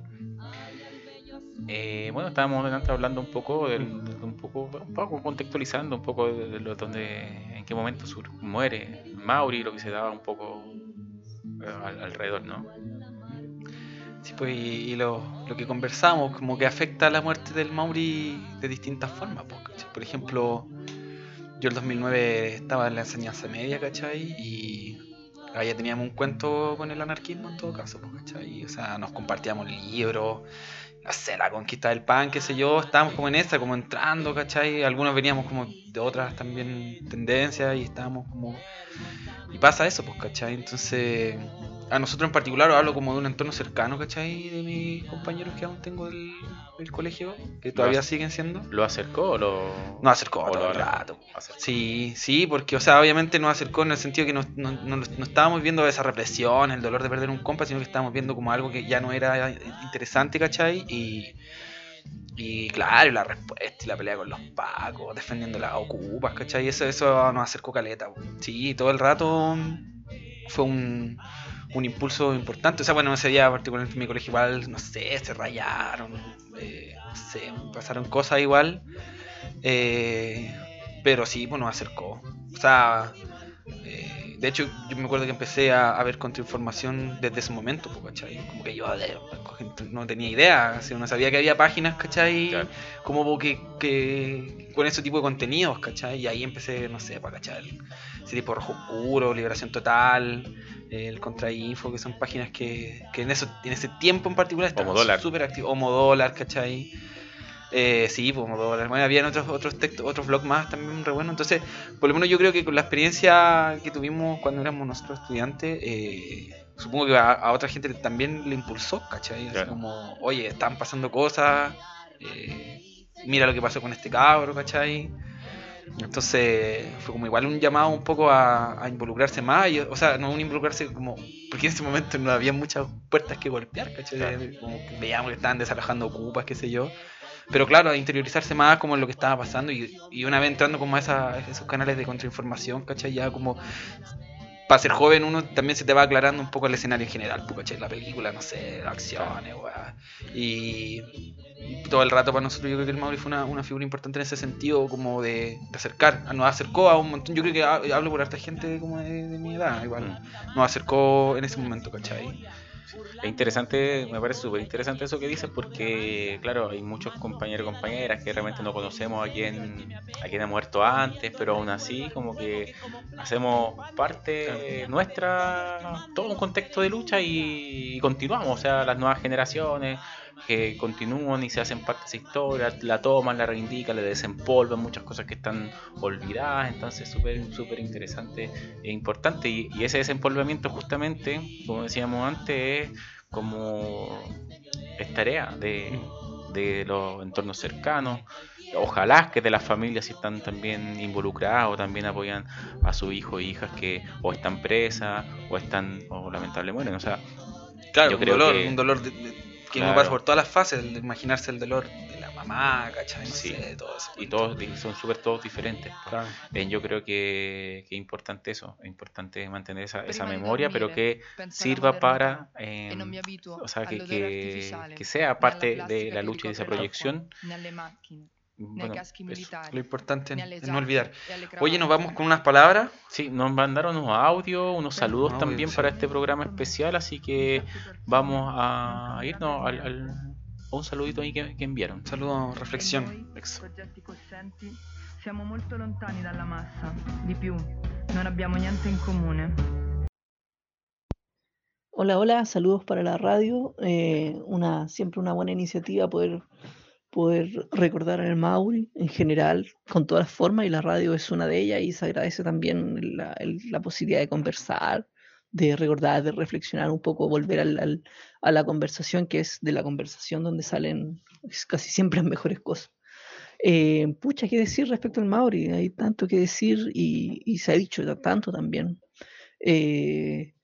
Eh, bueno, estábamos antes hablando un poco, del, de un poco, un poco contextualizando un poco de lo, donde, en qué momento sur, muere Mauri, lo que se daba un poco eh, al, alrededor, ¿no? Sí, pues, y, y lo, lo que conversamos, como que afecta a la muerte del Mauri de distintas formas, pues, ¿cachai? Por ejemplo, yo el dos mil nueve estaba en la enseñanza media, ¿cachai? Y allá teníamos un cuento con el anarquismo en todo caso, pues, ¿cachai? O sea, nos compartíamos libros, no sé, la conquista del pan, qué sé yo, estábamos como en esa, como entrando, ¿cachai? Algunos veníamos como de otras también tendencias y estábamos como... Y pasa eso, pues, ¿cachai? Entonces, a nosotros en particular, hablo como de un entorno cercano, ¿cachai? De mis compañeros que aún tengo del, del colegio, que todavía ¿Lo siguen siendo. ¿Lo acercó o lo...? Nos acercó o todo lo el rato. acercó? Sí, sí, porque, o sea, obviamente nos acercó en el sentido que no, no, no, no estábamos viendo esa represión, el dolor de perder un compa, sino que estábamos viendo como algo que ya no era interesante, ¿cachai? Y, y claro, la respuesta y la pelea con los pacos, defendiendo las ocupas, ¿cachai? Eso, eso nos acercó caleta. Sí, todo el rato fue un, un impulso importante. O sea, bueno, ese día particularmente en mi colegio igual, no sé, se rayaron, eh, no sé, pasaron cosas igual. Eh, pero sí, pues nos acercó. O sea, eh, de hecho, yo me acuerdo que empecé a, a ver contrainformación desde ese momento, pues, ¿cachai? Como que yo de, no tenía idea, o sea, no sabía que había páginas, ¿cachai? Claro. Como que, que con ese tipo de contenidos, ¿cachai? Y ahí empecé, no sé, para cachar ese tipo de Rojo Oscuro, Liberación Total, eh, el Contrainfo, que son páginas que, que en, eso, en ese tiempo en particular estaban súper activos. Homodólar, ¿cachai? Eh, sí, pues bueno, habían otros otros textos, otros blogs más también re buenos. Entonces, por lo menos yo creo que con la experiencia que tuvimos cuando éramos nosotros estudiantes, eh, supongo que a, a otra gente también le impulsó, ¿cachai? Así Claro. como, oye, están pasando cosas, eh, mira lo que pasó con este cabro, ¿cachai? Entonces fue como igual un llamado un poco a, a involucrarse más, y, o sea, no un involucrarse como, porque en ese momento no había muchas puertas que golpear, ¿cachai? Claro. Como que veíamos que estaban desalojando ocupas, qué sé yo. Pero claro, a interiorizarse más como en lo que estaba pasando y, y una vez entrando como a esa, esos canales de contrainformación, ¿cachai? Ya como para ser joven uno también se te va aclarando un poco el escenario en general, ¿cachai? La película, no sé, acciones, weá. Y todo el rato para nosotros yo creo que el Mauri fue una, una figura importante en ese sentido, como de, de acercar, nos acercó a un montón, yo creo que ha- hablo por harta gente como de, de mi edad, igual, nos acercó en ese momento, ¿cachai? Es interesante, me parece súper interesante eso que dices, porque claro, hay muchos compañeros y compañeras que realmente no conocemos a quién, a quién ha muerto antes, pero aún así como que hacemos parte nuestra, todo un contexto de lucha y, y continuamos, o sea, las nuevas generaciones que continúan y se hacen parte de esa historia, la toman, la reivindican, le desempolvan muchas cosas que están olvidadas, entonces súper súper interesante e importante, y, y ese desempolvamiento justamente, como decíamos antes, es como es tarea de, de los entornos cercanos. Ojalá que de las familias si están también involucradas o también apoyan a sus hijos e hijas que o están presas o están o lamentablemente mueren, o sea, Claro, yo un creo dolor, que un dolor de, de- que claro. uno pasa por todas las fases, el de imaginarse el dolor de la mamá, ¿cachai? No Sí. sé, todo eso. y todos di- son súper todos diferentes, pues. Claro. Eh, yo creo que, que es importante eso, es importante mantener esa, esa Prima di memoria, pero dormire, que penso alla sirva para, modernità eh, e non mi abituo o sea, que, all'odore que, artificiale, que sea né alla parte de plastica la che lucha y de esa ricopre l'acqua, proyección. né alle macchine, né ai Bueno, caschi eso. militari, Lo importante né es, alle es no giacche olvidar. e alle Oye, nos cravatte. vamos con unas palabras. Sí, nos mandaron unos audios, unos saludos audios, también sí. para este programa especial, así que vamos a irnos al, al- a un saludito ahí que, que enviaron. Un saludo, reflexión. Noi, soggetti coscienti, siamo molto lontani dalla massa, di più, non abbiamo niente in comune. Hola, hola, saludos para la radio. eh, una, siempre una buena iniciativa poder, poder recordar al Mauri en general, con todas las formas, y la radio es una de ellas, y se agradece también la, el- la posibilidad de conversar, de recordar, de reflexionar un poco, volver al, al- a la conversación, que es de la conversación donde salen es casi siempre las mejores cosas. Eh, pucha, ¿qué decir respecto al Mauri? Hay tanto que decir y, y se ha dicho tanto también. Eh,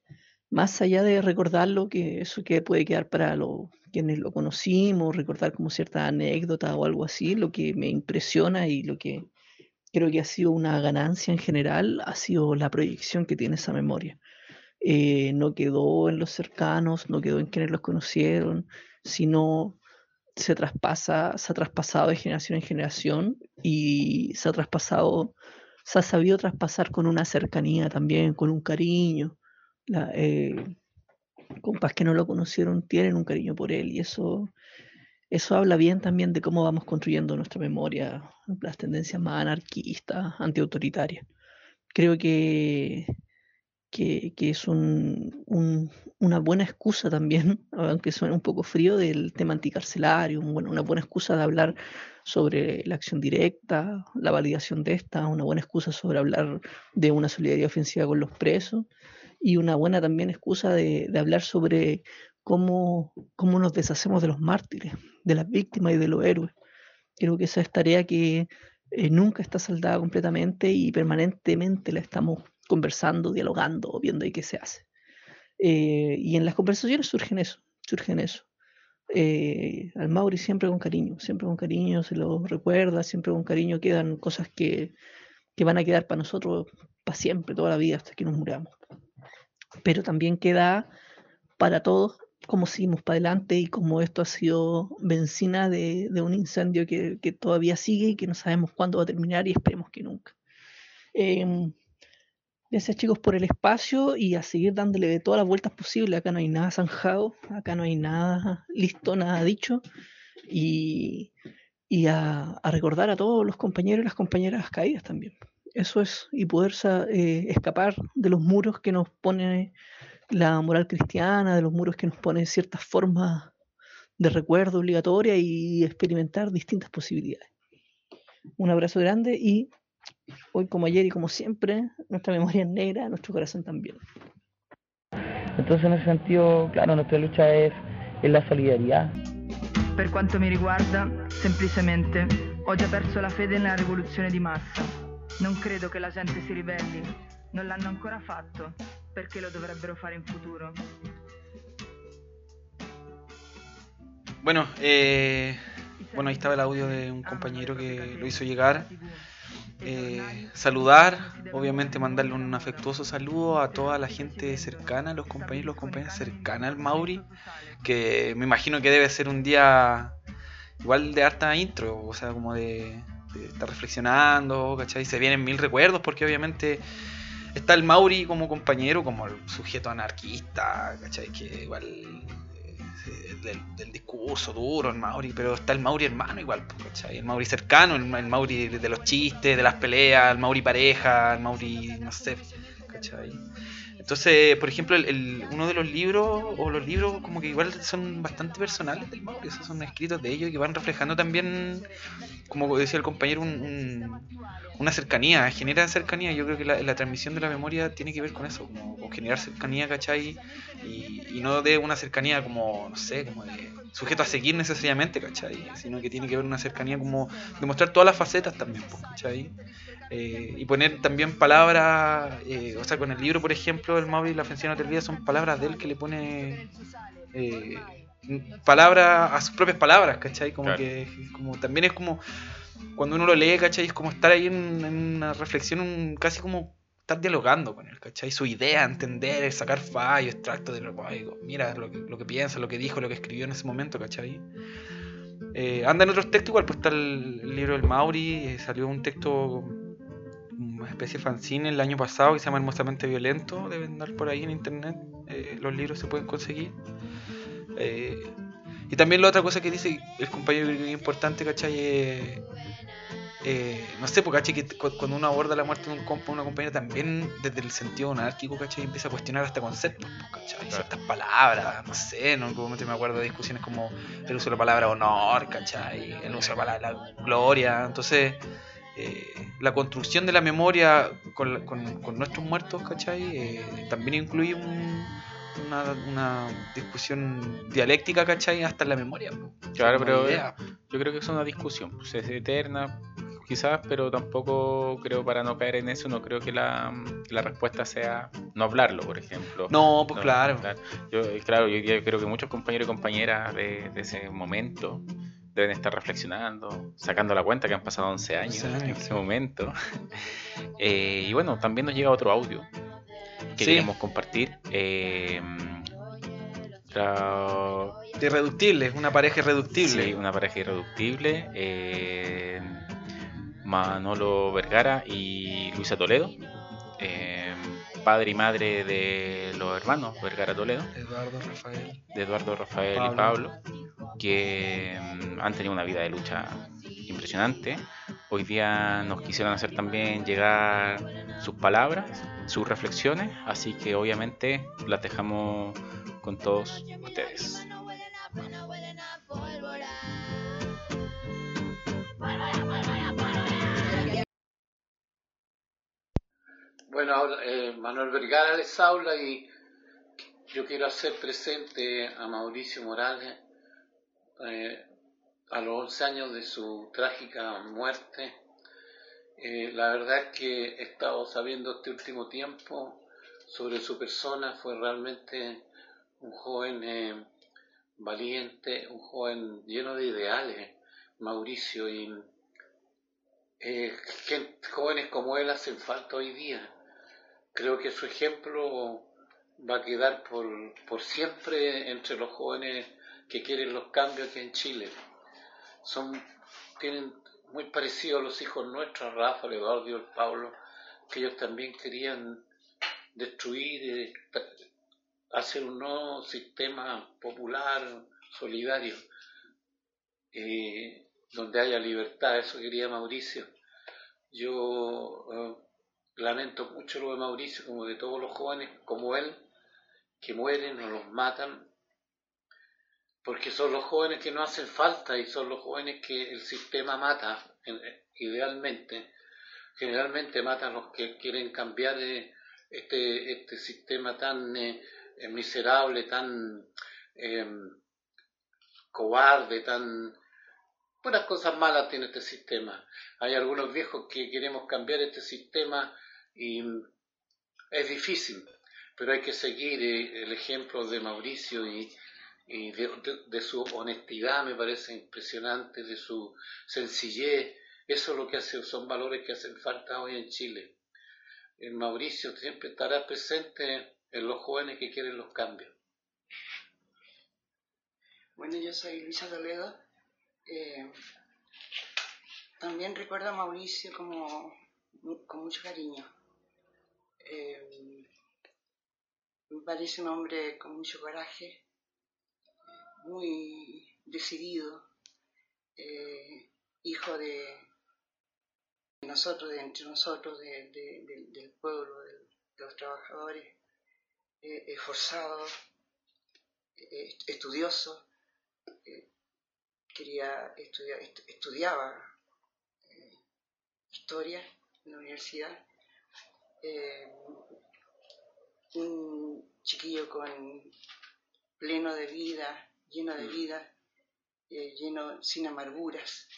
más allá de recordarlo, que eso que puede quedar para los quienes lo conocimos, recordar como cierta anécdota o algo así, lo que me impresiona y lo que creo que ha sido una ganancia en general ha sido la proyección que tiene esa memoria. Eh, no quedó en los cercanos, no quedó en quienes los conocieron, sino se traspasa, se ha traspasado de generación en generación y se ha traspasado, se ha sabido traspasar con una cercanía también, con un cariño. La, eh, compas que no lo conocieron tienen un cariño por él y eso, eso habla bien también de cómo vamos construyendo nuestra memoria, las tendencias más anarquistas, antiautoritarias. Creo que, que, que es un, un, una buena excusa también, aunque suene un poco frío, del tema anticarcelario, bueno, una buena excusa de hablar sobre la acción directa, la validación de esta, una buena excusa sobre hablar de una solidaridad ofensiva con los presos y una buena también excusa de, de hablar sobre cómo, cómo nos deshacemos de los mártires, de las víctimas y de los héroes. Creo que esa es tarea que eh, nunca está saldada completamente y permanentemente la estamos conversando, dialogando, viendo ahí qué se hace. Eh, y en las conversaciones surgen eso, surgen eso. Eh, al Mauri siempre con cariño, siempre con cariño, se lo recuerda, siempre con cariño quedan cosas que, que van a quedar para nosotros para siempre, toda la vida, hasta que nos muramos. Pero también queda para todos cómo seguimos para adelante y cómo esto ha sido benzina de, de un incendio que, que todavía sigue y que no sabemos cuándo va a terminar y esperemos que nunca. Eh, gracias chicos por el espacio y a seguir dándole de todas las vueltas posibles. Acá no hay nada zanjado, acá no hay nada listo, nada dicho. Y, y a, a recordar a todos los compañeros y las compañeras caídas también. Eso es, y poder eh, escapar de los muros que nos pone la moral cristiana, de los muros que nos pone ciertas formas de recuerdo obligatoria y experimentar distintas posibilidades. Un abrazo grande y hoy como ayer y como siempre, nuestra memoria es negra, nuestro corazón también. Entonces en ese sentido, claro, nuestra lucha es, es la solidaridad. Per quanto mi riguarda, semplicemente, ho già perso la fede nella rivoluzione di massa. Non credo che la gente si ribelli. Non l'hanno ancora fatto. Perché lo dovrebbero fare in futuro? Bueno, eh, bueno, ahí estaba el audio de un compañero que lo hizo llegar. Eh, saludar, obviamente mandarle un afectuoso saludo a toda la gente cercana, los compañeros, los compañeros cercanos al Mauri, que me imagino que debe ser un día igual de harta intro, o sea, como de, de estar reflexionando, ¿cachai? Se vienen mil recuerdos porque obviamente está el Mauri como compañero, como el sujeto anarquista, ¿cachai? Que igual eh, del, del discurso duro, el Mauri, pero está el Mauri hermano igual, ¿cachai? El Mauri cercano, el, el Mauri de los chistes, de las peleas, el Mauri pareja, el Mauri, no sé, ¿cachai? Entonces, por ejemplo, el, el, uno de los libros, o los libros como que igual son bastante personales del Mauri, esos son escritos de ellos que van reflejando también, como decía el compañero, un, un, una cercanía, genera cercanía. Yo creo que la, la transmisión de la memoria tiene que ver con eso, como con generar cercanía, ¿cachai? Y, y no de una cercanía como, no sé, como de sujeto a seguir necesariamente, ¿cachai? Sino que tiene que ver una cercanía como de mostrar todas las facetas también, ¿cachai? Eh, y poner también palabras, eh, o sea, con el libro, por ejemplo, el Mauri y la ofensiva no te olvides, son palabras de él que le pone eh, palabras a sus propias palabras, ¿cachai? Como claro. que como también es como cuando uno lo lee, ¿cachai? Es como estar ahí en, en una reflexión, un, casi como estar dialogando con él, ¿cachai? Su idea, entender, sacar fallos, extractos de lo que mira lo que, lo que piensa, lo que dijo, lo que escribió en ese momento, ¿cachai? Eh, anda en otros textos, igual pues está el, el libro del Mauri, eh, salió un texto, una especie de fanzine el año pasado que se llama Hermosamente Violento, deben andar por ahí en internet, eh, los libros se pueden conseguir. Eh, y también la otra cosa que dice el compañero que es importante, ¿cachai? Eh, eh, no sé, porque ¿cachai? Que cuando uno aborda la muerte de un compa, una compañera, también desde el sentido anárquico, ¿cachai? Empieza a cuestionar hasta conceptos, ¿cachai? Claro. Ciertas palabras, no sé, en algún momento me acuerdo de discusiones como el uso de la palabra honor, ¿cachai? El uso de la palabra gloria, entonces eh, la construcción de la memoria con, con, con nuestros muertos, ¿cachai? Eh, también incluye un Una, una discusión dialéctica, ¿cachai? Hasta en la memoria. Claro, pero idea. Yo creo que es una discusión, pues es eterna, quizás, pero tampoco creo, para no caer en eso, no creo que la, la respuesta sea no hablarlo, por ejemplo. No, pues No, claro. claro. Yo, eh, claro, yo, yo creo que muchos compañeros y compañeras de, de ese momento deben estar reflexionando, sacando la cuenta que han pasado once años once años, en ese sí. momento. Eh, y bueno, también nos llega otro audio que Sí. queremos compartir. Eh, la- De irreductible, una pareja irreductible. Sí, una pareja irreductible. eh, Manolo Vergara y Luisa Toledo. eh, padre y madre de los hermanos Vergara Toledo, Eduardo, Rafael. de Eduardo, Rafael Pablo. y Pablo, que mm, han tenido una vida de lucha impresionante. Hoy día nos quisieron hacer también llegar sus palabras, sus reflexiones, así que obviamente las dejamos con todos ustedes. Bueno, ahora, eh, Manuel Vergara les habla y yo quiero hacer presente a Mauricio Morales eh, a los once años de su trágica muerte. Eh, la verdad es que he estado sabiendo este último tiempo sobre su persona. Fue realmente un joven eh, valiente, un joven lleno de ideales, Mauricio, y eh, gente, jóvenes como él hacen falta hoy día. Creo que su ejemplo va a quedar por, por siempre entre los jóvenes que quieren los cambios aquí en Chile. Son, tienen muy parecidos a los hijos nuestros, Rafa, Eduardo y el Pablo, que ellos también querían destruir, eh, hacer un nuevo sistema popular, solidario, eh, donde haya libertad. Eso quería Mauricio. Yo eh, lamento mucho lo de Mauricio, como de todos los jóvenes como él, que mueren o los matan, porque son los jóvenes que no hacen falta y son los jóvenes que el sistema mata, idealmente. Generalmente matan los que quieren cambiar este, este sistema tan eh, miserable, tan eh, cobarde, tan... Buenas cosas malas tiene este sistema. Hay algunos viejos que queremos cambiar este sistema y es difícil, pero hay que seguir el ejemplo de Mauricio y, y de, de, de su honestidad, me parece impresionante, de su sencillez. Eso es lo que hace, son valores que hacen falta hoy en Chile. El Mauricio siempre estará presente en los jóvenes que quieren los cambios. Bueno, yo soy Luisa Toledo. Eh, también recuerdo a Mauricio como, con mucho cariño. Eh, me parece un hombre con mucho coraje, muy decidido, eh, hijo de nosotros, de entre nosotros, de, de, de, del pueblo, de, de los trabajadores, eh, esforzado, eh, estudioso. Eh, quería estudiar, est estudiaba eh, historia en la universidad, eh, un chiquillo con pleno de vida, lleno de vida, eh, lleno, sin amarguras,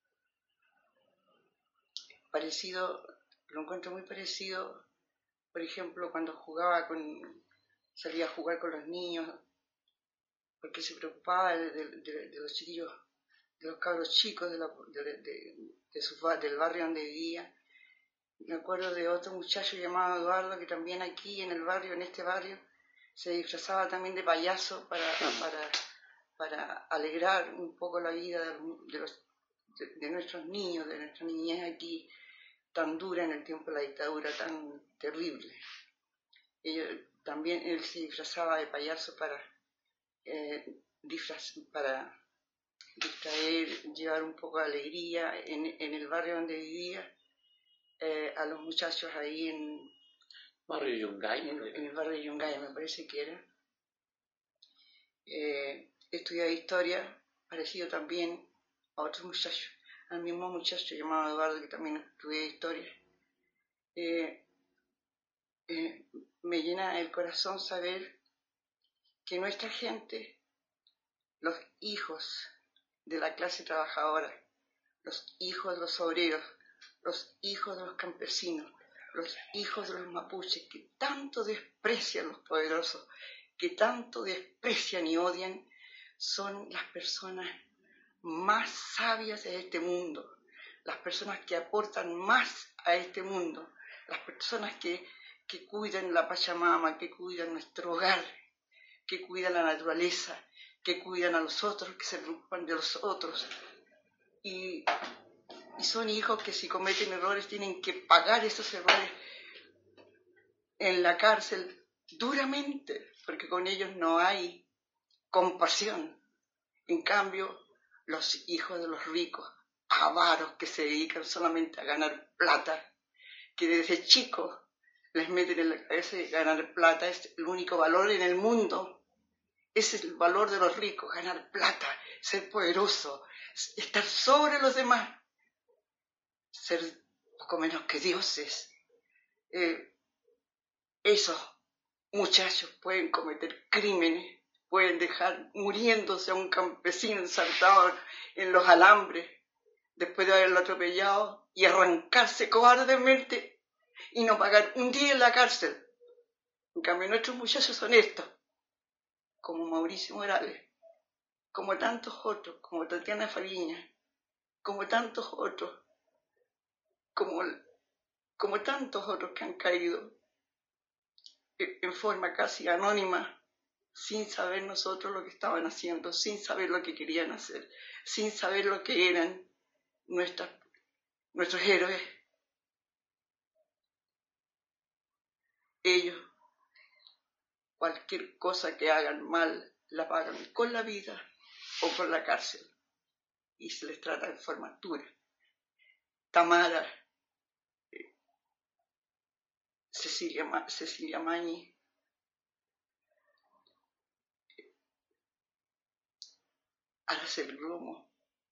parecido, lo encuentro muy parecido, por ejemplo, cuando jugaba con, salía a jugar con los niños, porque se preocupaba de, de, de, de los chiquillos, de los cabros chicos de la, de, de, de su, del barrio donde vivía. Me acuerdo de otro muchacho llamado Eduardo, que también aquí en el barrio, en este barrio, se disfrazaba también de payaso para, para, para alegrar un poco la vida de, de, los, de, de nuestros niños, de nuestra niñez aquí, tan dura en el tiempo de la dictadura, tan terrible. Ellos, también él se disfrazaba de payaso para, eh, disfraz, para distraer, llevar un poco de alegría en, en el barrio donde vivía, eh, a los muchachos ahí en, barrio Yungay, en, en el barrio Yungay, me parece que era. Eh, estudiaba historia, parecido también a otros muchachos, al mismo muchacho llamado Eduardo, que también estudié historia. Eh, eh, me llena el corazón saber que nuestra gente, los hijos de la clase trabajadora, los hijos de los obreros, los hijos de los campesinos, los hijos de los mapuches, que tanto desprecian los poderosos, que tanto desprecian y odian, son las personas más sabias de este mundo, las personas que aportan más a este mundo, las personas que, que cuidan la Pachamama, que cuidan nuestro hogar, que cuidan la naturaleza, que cuidan a los otros, que se preocupan de los otros. Y, y son hijos que si cometen errores tienen que pagar esos errores en la cárcel duramente, porque con ellos no hay compasión. En cambio, los hijos de los ricos, avaros que se dedican solamente a ganar plata, que desde chicos les meten en la cabeza que ganar plata es el único valor en el mundo. Ese es el valor de los ricos, ganar plata, ser poderoso, estar sobre los demás, ser poco menos que dioses. Eh, esos muchachos pueden cometer crímenes, pueden dejar muriéndose a un campesino ensartado en los alambres después de haberlo atropellado y arrancarse cobardemente y no pagar un día en la cárcel. En cambio, nuestros muchachos son estos, como Mauricio Morales, como tantos otros, como Tatiana Fariña, como tantos otros, como, como tantos otros que han caído en forma casi anónima, sin saber nosotros lo que estaban haciendo, sin saber lo que querían hacer, sin saber lo que eran nuestras, nuestros héroes. Ellos, cualquier cosa que hagan mal, la pagan con la vida o con la cárcel, y se les trata de forma dura. Tamara, eh, Cecilia, Ma, Cecilia Mañi, Araceli Romo,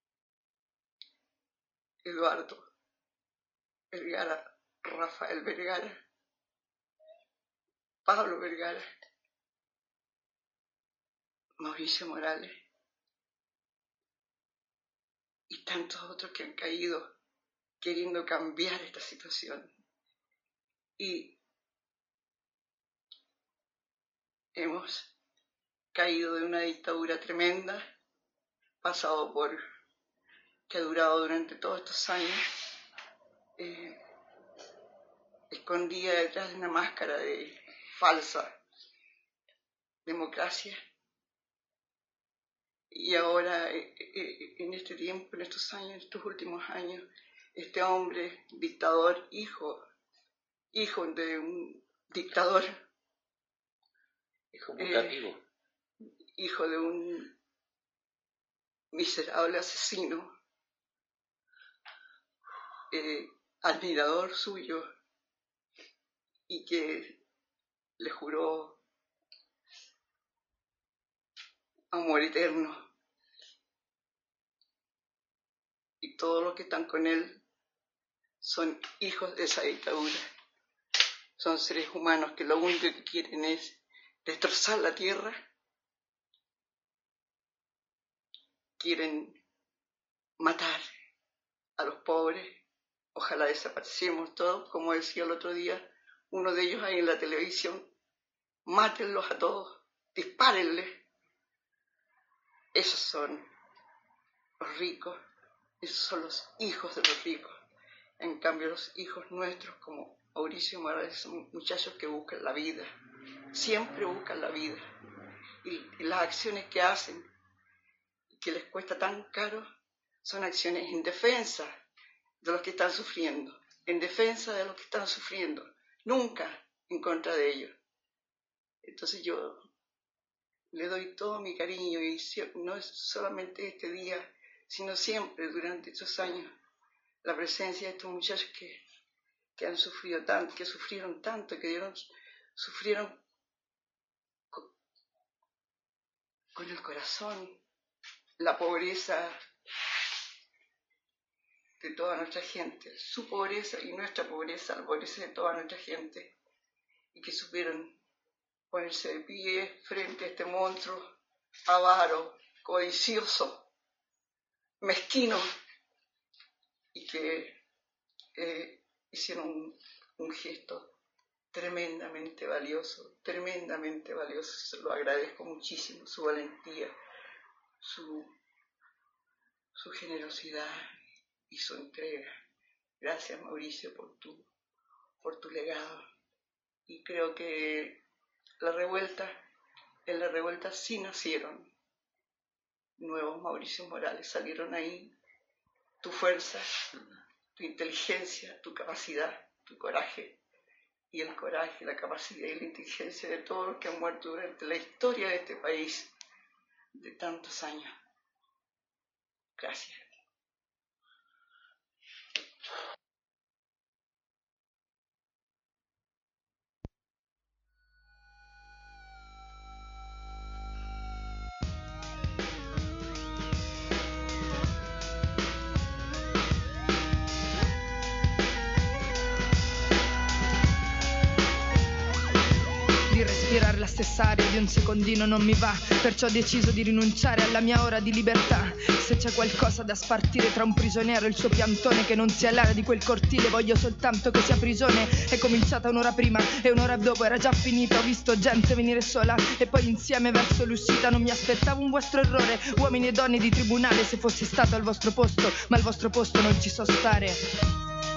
Eduardo Vergara, Rafael Vergara, Pablo Vergara, Mauricio Morales y tantos otros que han caído queriendo cambiar esta situación. Y hemos caído de una dictadura tremenda, pasado por, que ha durado durante todos estos años, eh, escondida detrás de una máscara de falsa democracia. Y ahora, eh, eh, en este tiempo, en estos años, en estos últimos años, este hombre dictador, hijo, hijo de un dictador, hijo putativo, eh, hijo de un miserable asesino, eh, admirador suyo, y que le juró amor eterno. Y todos los que están con él son hijos de esa dictadura. Son seres humanos que lo único que quieren es destrozar la tierra. Quieren matar a los pobres. Ojalá desapareciéramos todos, como decía el otro día uno de ellos ahí en la televisión. Mátenlos a todos, dispárenles. Esos son los ricos, esos son los hijos de los ricos. En cambio, los hijos nuestros, como Mauricio Morales, son muchachos que buscan la vida, siempre buscan la vida. Y, y las acciones que hacen, que les cuesta tan caro, son acciones en defensa de los que están sufriendo, en defensa de los que están sufriendo, nunca en contra de ellos. Entonces yo le doy todo mi cariño, y no es solamente este día, sino siempre durante estos años, la presencia de estos muchachos que, que han sufrido tanto, que sufrieron tanto, que dieron, sufrieron con, con el corazón la pobreza de toda nuestra gente, su pobreza y nuestra pobreza, la pobreza de toda nuestra gente, y que supieron ponerse de pie frente a este monstruo avaro, codicioso, mezquino, y que eh, hicieron un, un gesto tremendamente valioso, tremendamente valioso. Se lo agradezco muchísimo, su valentía, su, su generosidad y su entrega. Gracias, Mauricio, por tu, por tu legado. Y creo que la revuelta, en la revuelta sí nacieron nuevos Mauricio Morales, salieron ahí tu fuerza, tu inteligencia, tu capacidad, tu coraje, y el coraje, la capacidad y la inteligencia de todos los que han muerto durante la historia de este país de tantos años. Gracias. Respirare la stessa aria di un secondino non mi va, perciò ho deciso di rinunciare alla mia ora di libertà. Se c'è qualcosa da spartire tra un prigioniero e il suo piantone, che non sia l'aria di quel cortile, voglio soltanto che sia prigione. È cominciata un'ora prima e un'ora dopo era già finita. Ho visto gente venire sola e poi insieme verso l'uscita. Non mi aspettavo un vostro errore, uomini e donne di tribunale, se fossi stato al vostro posto, ma al vostro posto non ci so stare.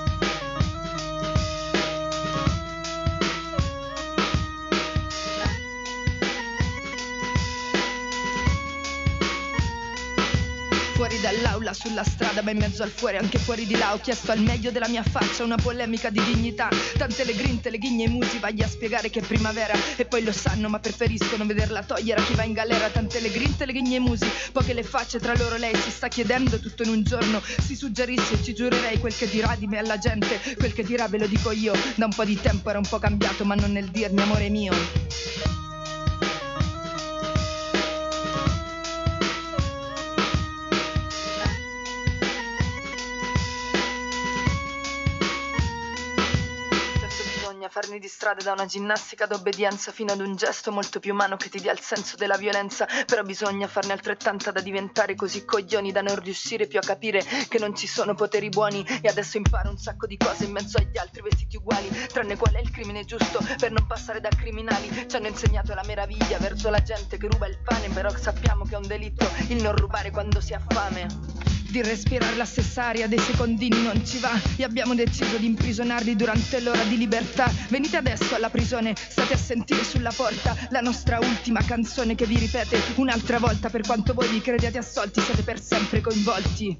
Fuori dall'aula, sulla strada, ma in mezzo al fuori, anche fuori di là, ho chiesto al meglio della mia faccia una polemica di dignità. Tante le grinte, le ghigne e i musi, vagli a spiegare che è primavera, e poi lo sanno ma preferiscono vederla togliere a chi va in galera. Tante le grinte, le ghigne e i musi, poche le facce, tra loro lei si sta chiedendo tutto in un giorno. Si suggerisse, ci giurerei, quel che dirà di me alla gente, quel che dirà ve lo dico io. Da un po' di tempo era un po' cambiato, ma non nel dirmi amore mio. Farmi distrarre da una ginnastica d'obbedienza fino ad un gesto molto più umano che ti dia il senso della violenza. Però bisogna farne altrettanta da diventare così coglioni da non riuscire più a capire che non ci sono poteri buoni. E adesso imparo un sacco di cose in mezzo agli altri vestiti uguali, tranne qual è il crimine giusto per non passare da criminali. Ci hanno insegnato la meraviglia verso la gente che ruba il pane, però sappiamo che è un delitto il non rubare quando si ha fame. Di respirare la stessa aria dei secondini non ci va, e abbiamo deciso di imprigionarli durante l'ora di libertà. Venite adesso alla prigione, state a sentire sulla porta la nostra ultima canzone che vi ripete un'altra volta. Per quanto voi vi crediate assolti, siete per sempre coinvolti.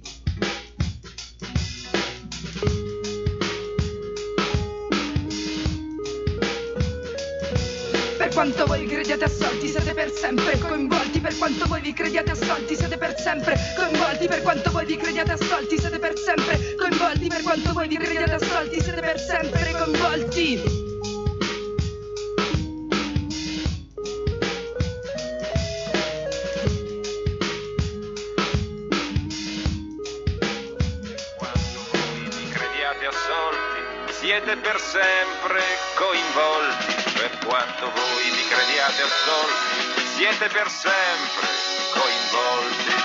Per quanto voi vi crediate assolti, siete per sempre coinvolti. Per quanto voi vi crediate assolti, siete per sempre coinvolti. Per quanto voi vi crediate assolti, siete per sempre coinvolti. Per quanto voi vi crediate assolti, siete per sempre coinvolti. Siete per sempre coinvolti, per quanto voi vi crediate assolti, siete per sempre coinvolti.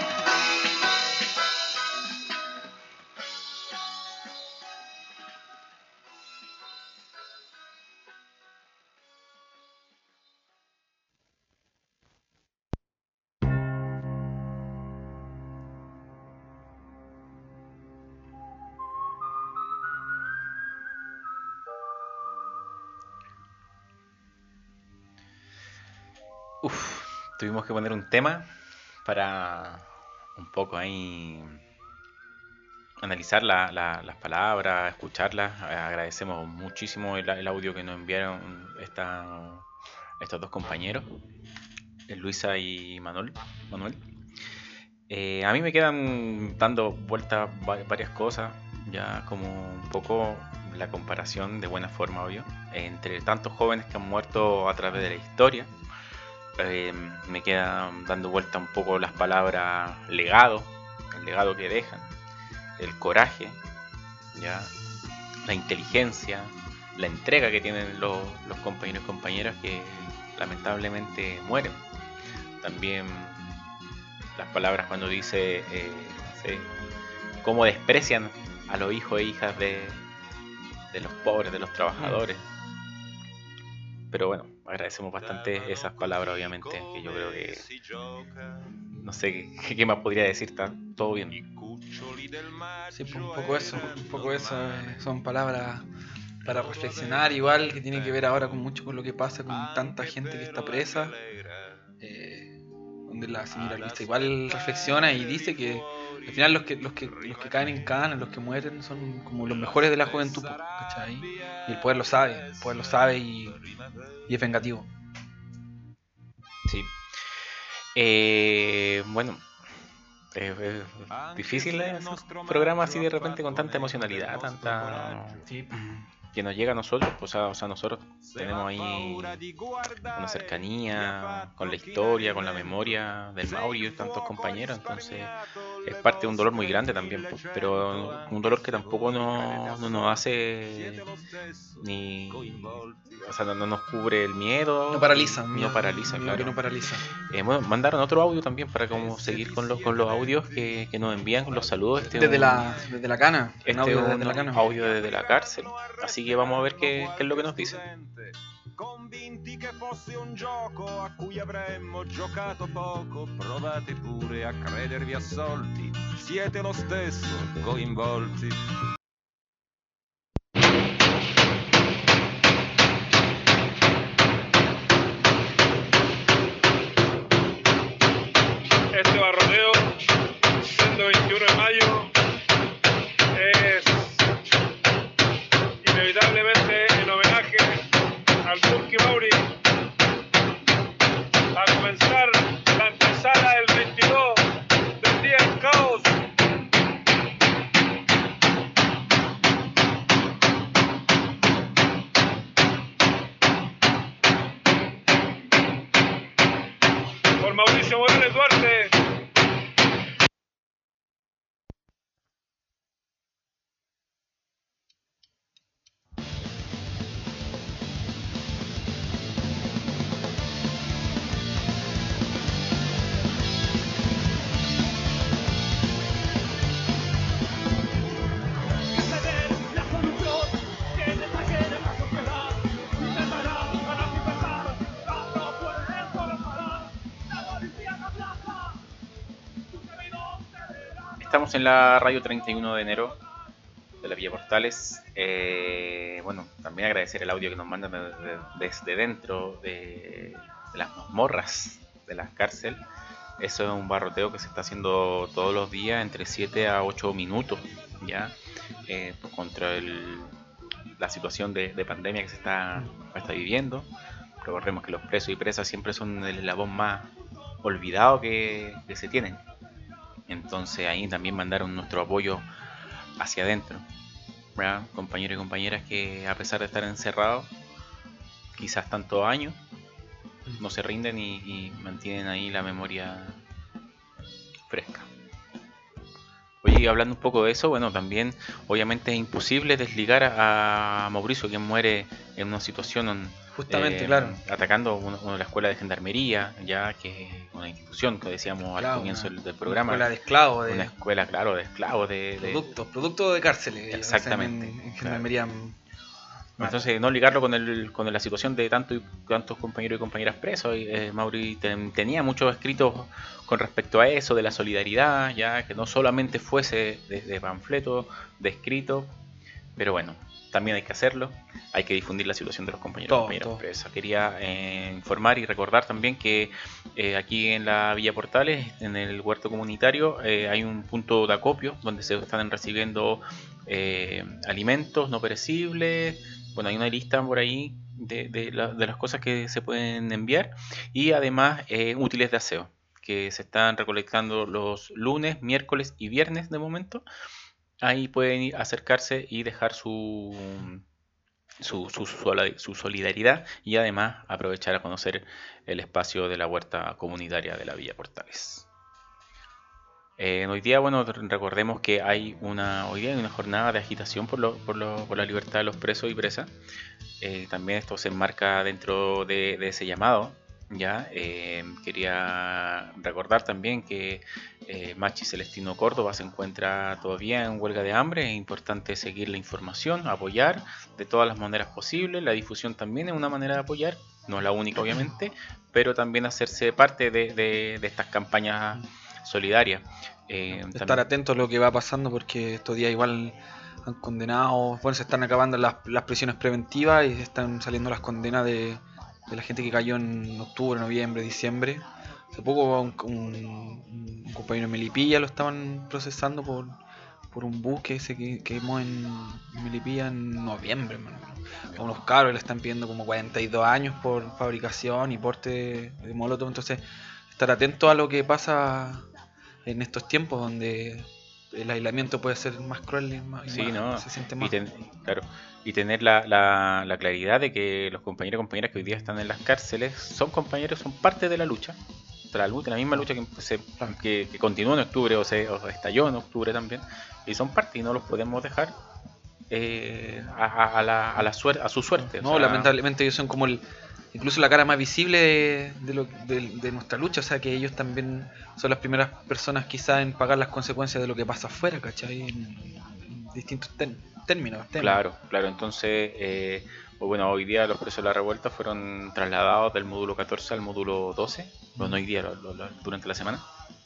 Uf, tuvimos que poner un tema para un poco ahí analizar la, la, las palabras, escucharlas. Agradecemos muchísimo el, el audio que nos enviaron esta, estos dos compañeros, Luisa y Manuel. Manuel. Eh, a mí me quedan dando vueltas varias cosas, ya como un poco la comparación de buena forma, obvio, entre tantos jóvenes que han muerto a través de la historia. Eh, me quedan dando vuelta un poco las palabras legado, el legado que dejan, el coraje, ya, la inteligencia, la entrega que tienen los, los compañeros y compañeras que lamentablemente mueren. También las palabras cuando dice eh, no sé, cómo desprecian a los hijos e hijas de, de los pobres, de los trabajadores. Pero bueno, agradecemos bastante esas palabras, obviamente, que yo creo que no sé qué, qué más podría decir, está todo bien. Sí, pues, un poco eso, un poco eso, eh, son palabras para reflexionar, igual que tiene que ver ahora con mucho con lo que pasa con tanta gente que está presa, eh, donde la señora Luisa igual reflexiona y dice que al final los que los que los que caen en cana, los que mueren son como los mejores de la juventud, ¿cachai? Y el poder lo sabe, el poder lo sabe y, y es vengativo. Sí. Eh, bueno, eh, eh, difícil eh, hacer un programa así de repente con tanta emocionalidad, tanta que nos llega a nosotros, pues, o sea, nosotros tenemos ahí una cercanía con la historia, con la memoria del Mauri y de tantos compañeros, entonces es parte de un dolor muy grande también, pues, pero un dolor que tampoco no, no nos hace ni, o sea, no, no nos cubre el miedo, no paraliza, no miedo, paraliza, miedo claro. que no paraliza. Eh, bueno, mandaron otro audio también para como seguir con los con los audios que, que nos envían con los saludos. Este desde un, la desde la cana, este un audio un desde la cana. audio desde la cárcel. Así que vamos a ver qué, qué es lo que nos dicen. Convinti che fosse un gioco a cui avremmo giocato poco, provate pure a credervi assolti, siete lo stesso coinvolti. Este barrodeo, siendo veintiuno de mayo, es inevitablemente en homenaje al Turqui Mauri, a comenzar la antesala del veintidós del día del caos. Por Mauricio Morales Duarte. Estamos en la radio treinta y uno de enero de la Villa Portales. Eh, bueno, también agradecer el audio que nos mandan de, de, desde dentro de, de las mazmorras de la cárcel. Eso es un barroteo que se está haciendo todos los días entre siete a ocho minutos ya eh, pues contra el, la situación de, de pandemia que se está, está viviendo. Recordemos que los presos y presas siempre son el eslabón más olvidado que, que se tienen. Entonces ahí también mandaron nuestro apoyo hacia adentro, ¿verdad? Compañeros y compañeras que a pesar de estar encerrados quizás tantos años no se rinden y, y mantienen ahí la memoria fresca. Oye, hablando un poco de eso, bueno, también obviamente es imposible desligar a, a Mauricio, quien muere en una situación justamente, eh, claro, atacando una, una, la escuela de gendarmería, ya que es una institución que decíamos claro, al comienzo una, del programa, una escuela de esclavos, de... una escuela, claro, de esclavos, de, de... productos, productos de cárceles, exactamente, en, en gendarmería. Claro. Entonces no ligarlo con el con la situación de tanto y tantos compañeros y compañeras presos. Y, eh, Mauri ten, tenía muchos escritos con respecto a eso, de la solidaridad, ya que no solamente fuese de, de panfleto, de escrito, pero bueno, también hay que hacerlo, hay que difundir la situación de los compañeros todo, y compañeras todo. presas. Quería eh, informar y recordar también que eh, aquí en la Villa Portales, en el huerto comunitario, eh, hay un punto de acopio donde se están recibiendo eh, alimentos no perecibles. Bueno, hay una lista por ahí de, de, la, de las cosas que se pueden enviar y además eh, útiles de aseo que se están recolectando los lunes, miércoles y viernes de momento. Ahí pueden acercarse y dejar su, su, su, su solidaridad y además aprovechar a conocer el espacio de la huerta comunitaria de la Villa Portales. Eh, hoy día, bueno, recordemos que hay una hoy día hay una jornada de agitación por, lo, por, lo, por la libertad de los presos y presas. Eh, también esto se enmarca dentro de, de ese llamado, Ya, eh, quería recordar también que eh, Machi Celestino Córdoba se encuentra todavía en huelga de hambre. Es importante seguir la información, apoyar de todas las maneras posibles. La difusión también es una manera de apoyar, no es la única obviamente, pero también hacerse parte de, de, de estas campañas solidarias. Eh, Estar también... atentos a lo que va pasando, porque estos días igual han condenado, bueno, se están acabando las, las prisiones preventivas y están saliendo las condenas de... de la gente que cayó en octubre, noviembre, diciembre. Hace poco un, un, un compañero de Melipilla lo estaban procesando por, por un bus que se quemó en Melipilla en noviembre, man. A unos cabros le están pidiendo como cuarenta y dos años por fabricación y porte de molotov. Entonces, estar atento a lo que pasa en estos tiempos donde el aislamiento puede ser más cruel y más, y sí, más, no, se siente más. Y ten, claro, y tener la, la, la claridad de que los compañeros y compañeras que hoy día están en las cárceles son compañeros, son parte de la lucha, de la, lucha, la misma lucha que, se, que, que continuó en octubre o se o estalló en octubre también, y son parte y no los podemos dejar eh, a, a, la, a, la suer, a su suerte. No, o sea, lamentablemente ellos son como el, incluso la cara más visible de, de, lo, de, de nuestra lucha, o sea que ellos también son las primeras personas quizás en pagar las consecuencias de lo que pasa afuera, ¿cachai? En, en distintos ten, términos, términos. Claro, claro, entonces, eh, pues bueno, hoy día los presos de la revuelta fueron trasladados del módulo catorce al módulo doce, bueno, hoy día, lo, lo, lo, durante la semana.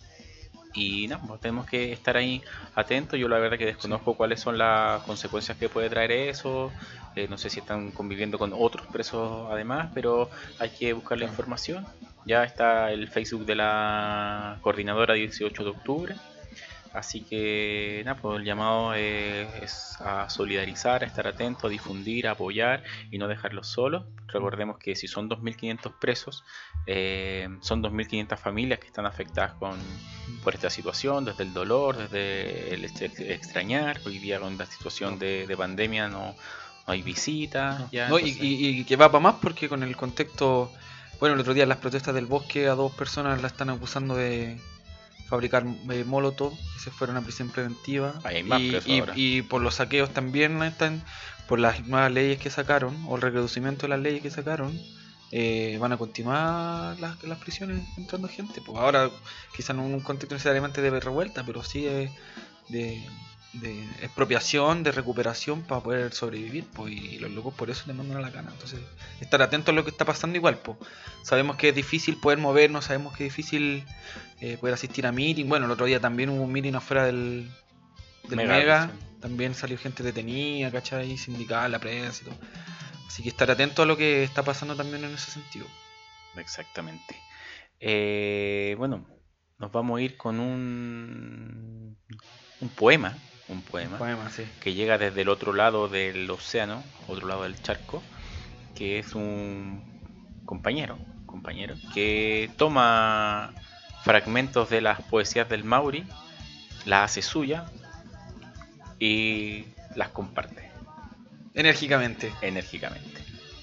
Y nada, pues tenemos que estar ahí atentos. Yo la verdad que desconozco sí. cuáles son las consecuencias que puede traer eso. Eh, no sé si están conviviendo con otros presos además, pero hay que buscar la información. Ya está el Facebook de la coordinadora dieciocho de octubre. Así que nada, pues el llamado eh, es a solidarizar, a estar atento, a difundir, a apoyar y no dejarlos solos. Recordemos que si son dos mil quinientos presos, eh, son dos mil quinientas familias que están afectadas con, por esta situación, desde el dolor, desde el extrañar. Hoy día con la situación de, de pandemia no, no hay visitas. No, ya, no, y, y, y que va para más porque con el contexto, bueno, el otro día en las protestas del bosque a dos personas la están acusando de fabricar eh, molotov y se fueron a prisión preventiva. Hay más y, presos y, ahora. y por los saqueos también están, por las nuevas leyes que sacaron o el reducimiento de las leyes que sacaron, eh, van a continuar las, las prisiones entrando gente. Pues ahora quizás no en un contexto necesariamente de revuelta, pero sí de, de, de expropiación, de recuperación para poder sobrevivir, pues, y los locos por eso le mandan a la cana. Entonces, estar atentos a lo que está pasando igual, pues. Sabemos que es difícil poder movernos, sabemos que es difícil eh, poder asistir a meeting. Bueno, el otro día también hubo un meeting afuera del, del Mega, Mega. Sí. También salió gente detenida, ¿cachai? Sindical, la prensa y todo. Así que estar atento a lo que está pasando también en ese sentido. Exactamente. Eh, bueno, nos vamos a ir con un, un poema. Un poema, un poema sí. que llega desde el otro lado del océano, otro lado del charco, que es un compañero, compañero que toma fragmentos de las poesías del Mauri, las hace suya y las comparte. Enérgicamente. Enérgicamente.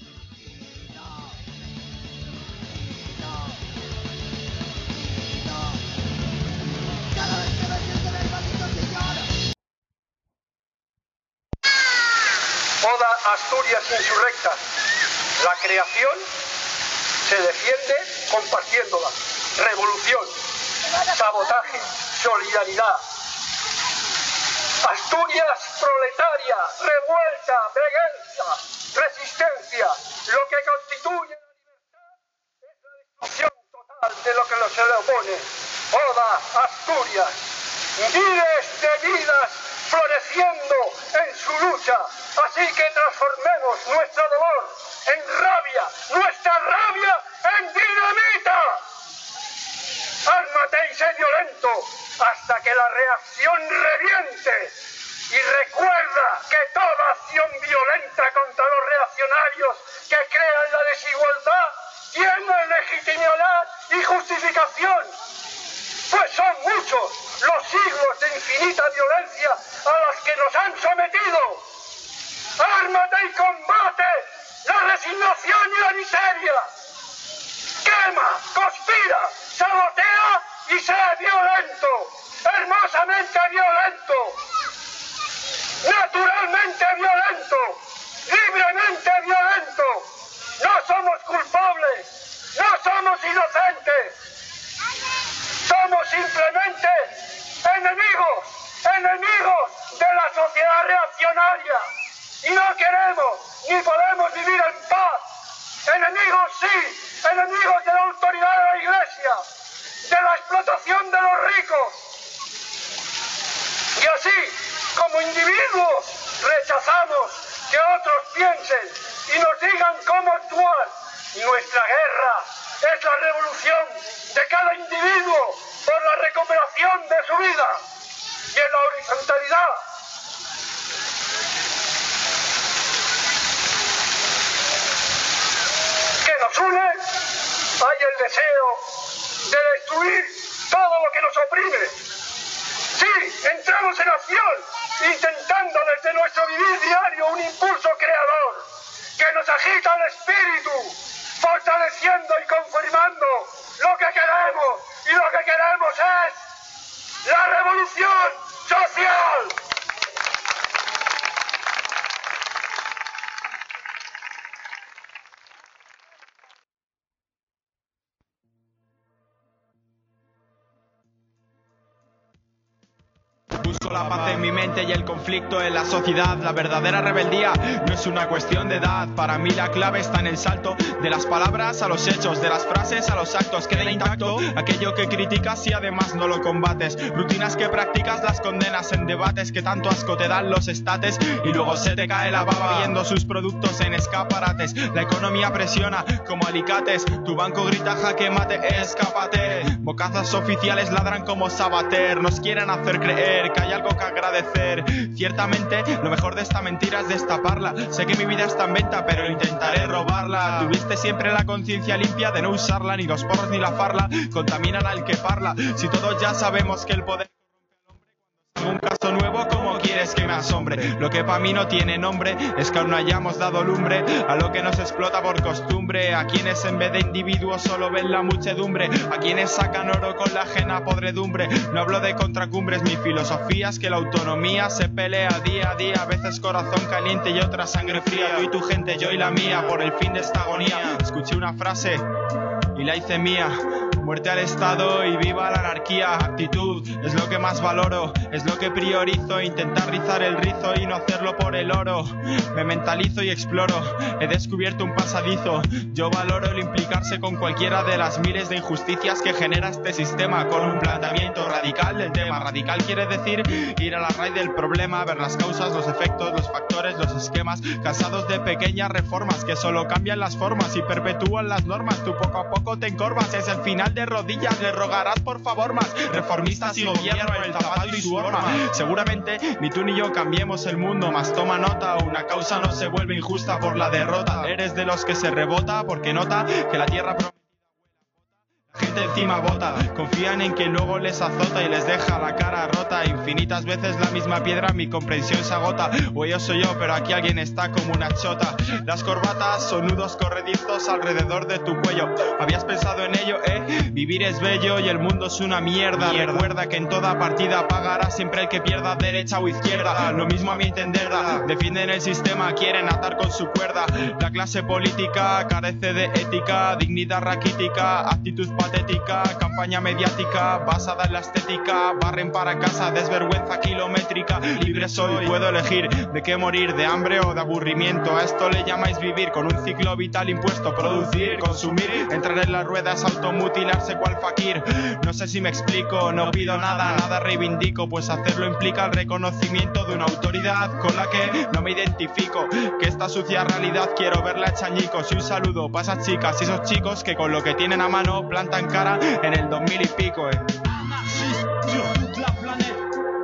Oda Asturias insurrecta. La creación se defiende compartiéndola. Revolución, sabotaje, solidaridad. Asturias proletaria, revuelta, veguenza, resistencia. Lo que constituye la libertad es la destrucción total de lo que se le opone. Oda Asturias. Miles de vidas floreciendo en su lucha. Así que transformemos nuestro dolor en rabia, nuestra rabia en dinamita. Ármate y sé violento hasta que la reacción reviente. Y recuerda que toda acción violenta contra los reaccionarios que crean la desigualdad tiene legitimidad y justificación. Pues son muchos los siglos de infinita violencia a las que nos han sometido. ¡Ármate y combate la resignación y la miseria! ¡Quema, conspira, sabotea y sé violento! ¡Hermosamente violento! ¡Naturalmente violento! ¡Libremente violento! ¡No somos culpables! ¡No somos sí, enemigos de la autoridad de la Iglesia, de la explotación de los ricos. Y así, como individuos, rechazamos que otros piensen y nos digan cómo actuar. Y nuestra guerra es la revolución de cada individuo por la recuperación de su vida. Y en la horizontalidad que nos une, hay el deseo de destruir todo lo que nos oprime. Sí, entramos en acción, intentando desde nuestro vivir diario un impulso creador que nos agita el espíritu, fortaleciendo y confirmando lo que queremos, y lo que queremos es la revolución social. Busco la paz en mi mente y el conflicto en la sociedad. La verdadera rebeldía no es una cuestión de edad. Para mí la clave está en el salto de las palabras a los hechos, de las frases a los actos. Queda intacto aquello que criticas y además no lo combates. Rutinas que practicas las condenas en debates que tanto asco te dan los estates. Y luego se te cae la baba viendo sus productos en escaparates. La economía presiona como alicates. Tu banco grita jaque mate, escápate. Bocazas oficiales ladran como Sabater. Nos quieren hacer creer que hay algo que agradecer. Ciertamente, lo mejor de esta mentira es destaparla. Sé que mi vida está en venta, pero intentaré robarla. Tuviste siempre la conciencia limpia de no usarla. Ni los porros ni la farla contaminan al que parla. Si todos ya sabemos que el poder un caso nuevo, ¿cómo quieres que me asombre? Lo que para mí no tiene nombre es que aún no hayamos dado lumbre a lo que nos explota por costumbre. A quienes en vez de individuos solo ven la muchedumbre, a quienes sacan oro con la ajena podredumbre. No hablo de contracumbres, mi filosofía es que la autonomía se pelea día a día. A veces corazón caliente y otra sangre fría. Tú y tu gente, yo y la mía, por el fin de esta agonía. Escuché una frase y la hice mía. Muerte al Estado y viva la anarquía. Actitud es lo que más valoro, es lo que priorizo. Intentar rizar el rizo y no hacerlo por el oro. Me mentalizo y exploro, he descubierto un pasadizo. Yo valoro el implicarse con cualquiera de las miles de injusticias que genera este sistema, con un planteamiento radical del tema. Radical quiere decir ir a la raíz del problema, ver las causas, los efectos, los factores, los esquemas. Cansados de pequeñas reformas que solo cambian las formas y perpetúan las normas. Tú poco a poco te encorvas, es el final de rodillas, le rogarás por favor más. Reformistas y gobierno, el zapato y su horma. Seguramente ni tú ni yo cambiemos el mundo, más toma nota, una causa no se vuelve injusta por la derrota. Eres de los que se rebota porque nota que la tierra prometida gente encima bota, confían en que luego les azota y les deja la cara rota. Infinitas veces la misma piedra, mi comprensión se agota. O yo soy yo, pero aquí alguien está como una chota. Las corbatas son nudos corredizos alrededor de tu cuello. ¿Habías pensado en ello, eh? Vivir es bello y el mundo es una mierda. mierda. Recuerda que en toda partida pagará siempre el que pierda, derecha o izquierda. Lo mismo a mi entender, defienden el sistema, quieren atar con su cuerda. La clase política carece de ética, dignidad raquítica, actitud patética, campaña mediática basada en la estética, barren para casa, desvergüenza kilométrica. Libre soy, puedo elegir de qué morir, de hambre o de aburrimiento. A esto le llamáis vivir, con un ciclo vital impuesto. Producir, consumir, entrar en las ruedas, automutilarse cual fakir. No sé si me explico, no pido nada, nada reivindico, pues hacerlo implica el reconocimiento de una autoridad con la que no me identifico. Que esta sucia realidad quiero verla hecha añicos. Y un saludo para esas chicas y esos chicos que con lo que tienen a mano plantan cara en el dos mil y pico, eh. Anarchiste sur toute la planète,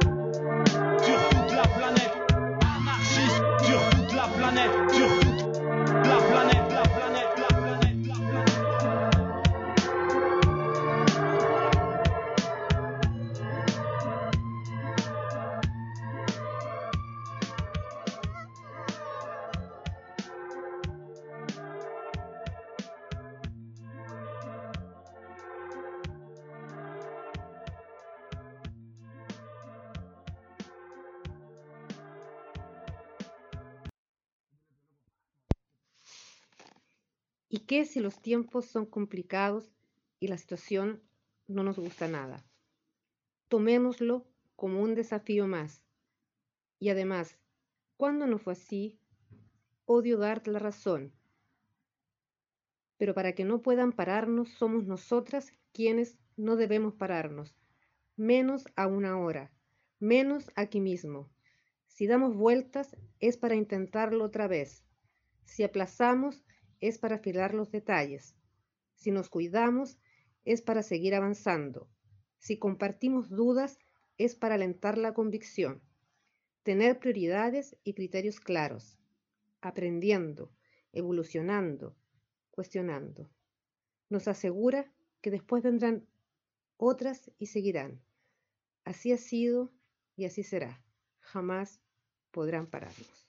sur toute la planète, anarchiste sur toute la planète, sur toute la planète, la planète, la planète, la planète. ¿Y qué si los tiempos son complicados y la situación no nos gusta nada? Tomémoslo como un desafío más. Y además, ¿cuándo no fue así? Odio darte la razón. pero para que no puedan pararnos somos nosotras quienes no debemos pararnos, menos aún ahora, menos aquí mismo. Si damos vueltas es para intentarlo otra vez, si aplazamos es para afilar los detalles, si nos cuidamos es para seguir avanzando, si compartimos dudas es para alentar la convicción, tener prioridades y criterios claros, aprendiendo, evolucionando, cuestionando. Nos asegura que después vendrán otras y seguirán. Así ha sido y así será. Jamás podrán pararnos.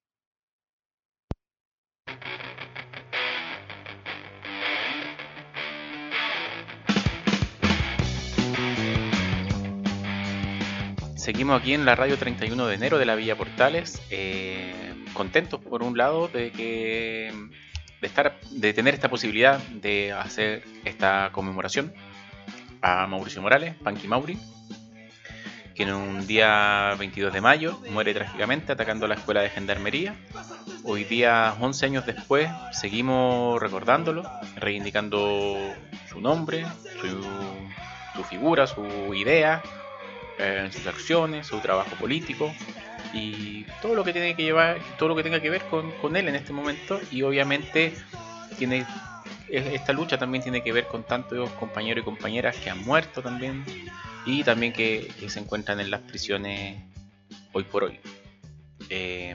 Seguimos aquí en la radio treinta y uno de enero de la Villa Portales, eh, contentos por un lado de que de estar de tener esta posibilidad de hacer esta conmemoración a Mauricio Morales, Panky Mauri, que en un día veintidós de mayo muere trágicamente atacando la escuela de gendarmería. Hoy día, once años después, seguimos recordándolo, reivindicando su nombre, su, su figura, su idea, eh, sus acciones, su trabajo político y todo lo que tiene que llevar, todo lo que tenga que ver con, con él en este momento. Y obviamente tiene esta lucha también tiene que ver con tantos compañeros y compañeras que han muerto también y también que, que se encuentran en las prisiones hoy por hoy. Eh,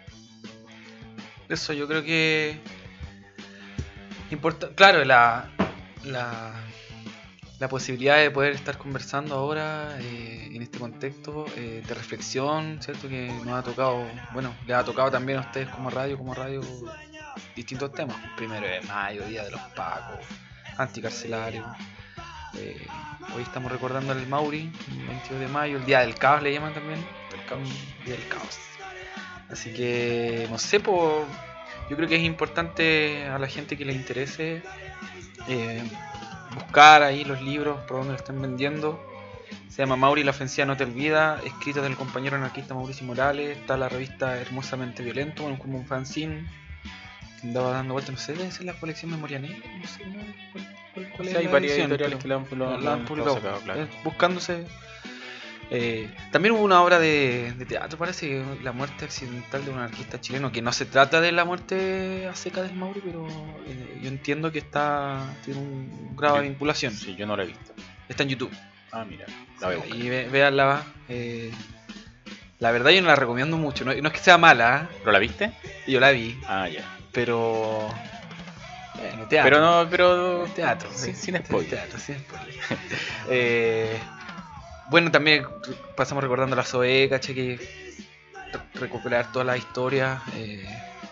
Eso yo creo que importa, claro, la, la la posibilidad de poder estar conversando ahora eh, en este contexto eh, de reflexión, ¿cierto? Que nos ha tocado, bueno, les ha tocado también a ustedes como radio, como radio, distintos temas. Primero de mayo, Día de los Pacos, anticarcelario. Eh, hoy estamos recordando al Mauri, el veintidós de mayo, el Día del Caos le llaman también, el caos, Día del Caos. Así que, no sé, po, yo creo que es importante a la gente que le interese eh, buscar ahí los libros por donde lo están vendiendo. Se llama Mauri, la ofensiva no te olvida, escrita del compañero anarquista Mauricio Morales. Está la revista Hermosamente Violento, bueno, como un fanzine que andaba dando vueltas, no sé, debe ser la colección Memoria Negra, no sé, ¿no? ¿Cuál, cuál, cuál sí, es hay la varias edición? editoriales Pero que la han, lo, la, lo la han han publicado, sacado, claro. eh, buscándose. Eh, también hubo una obra de, de teatro, parece, La muerte accidental de un anarquista chileno, que no se trata de la muerte a seca del Mauri, pero eh, yo entiendo que está tiene un grado de vinculación. Sí, yo no la he visto. Está en YouTube. Ah, mira, la veo. Sí, y ve, véanla. Eh, la verdad yo no la recomiendo mucho, no, no es que sea mala. ¿Pero la viste? Yo la vi. Ah, ya. Pero... Bueno, teatro. Pero no, pero... Teatro, sí, sí, sin spoiler. Teatro, sin spoiler. eh... Bueno, también pasamos recordando la S O E, caché, que recuperar todas las historias. Eh,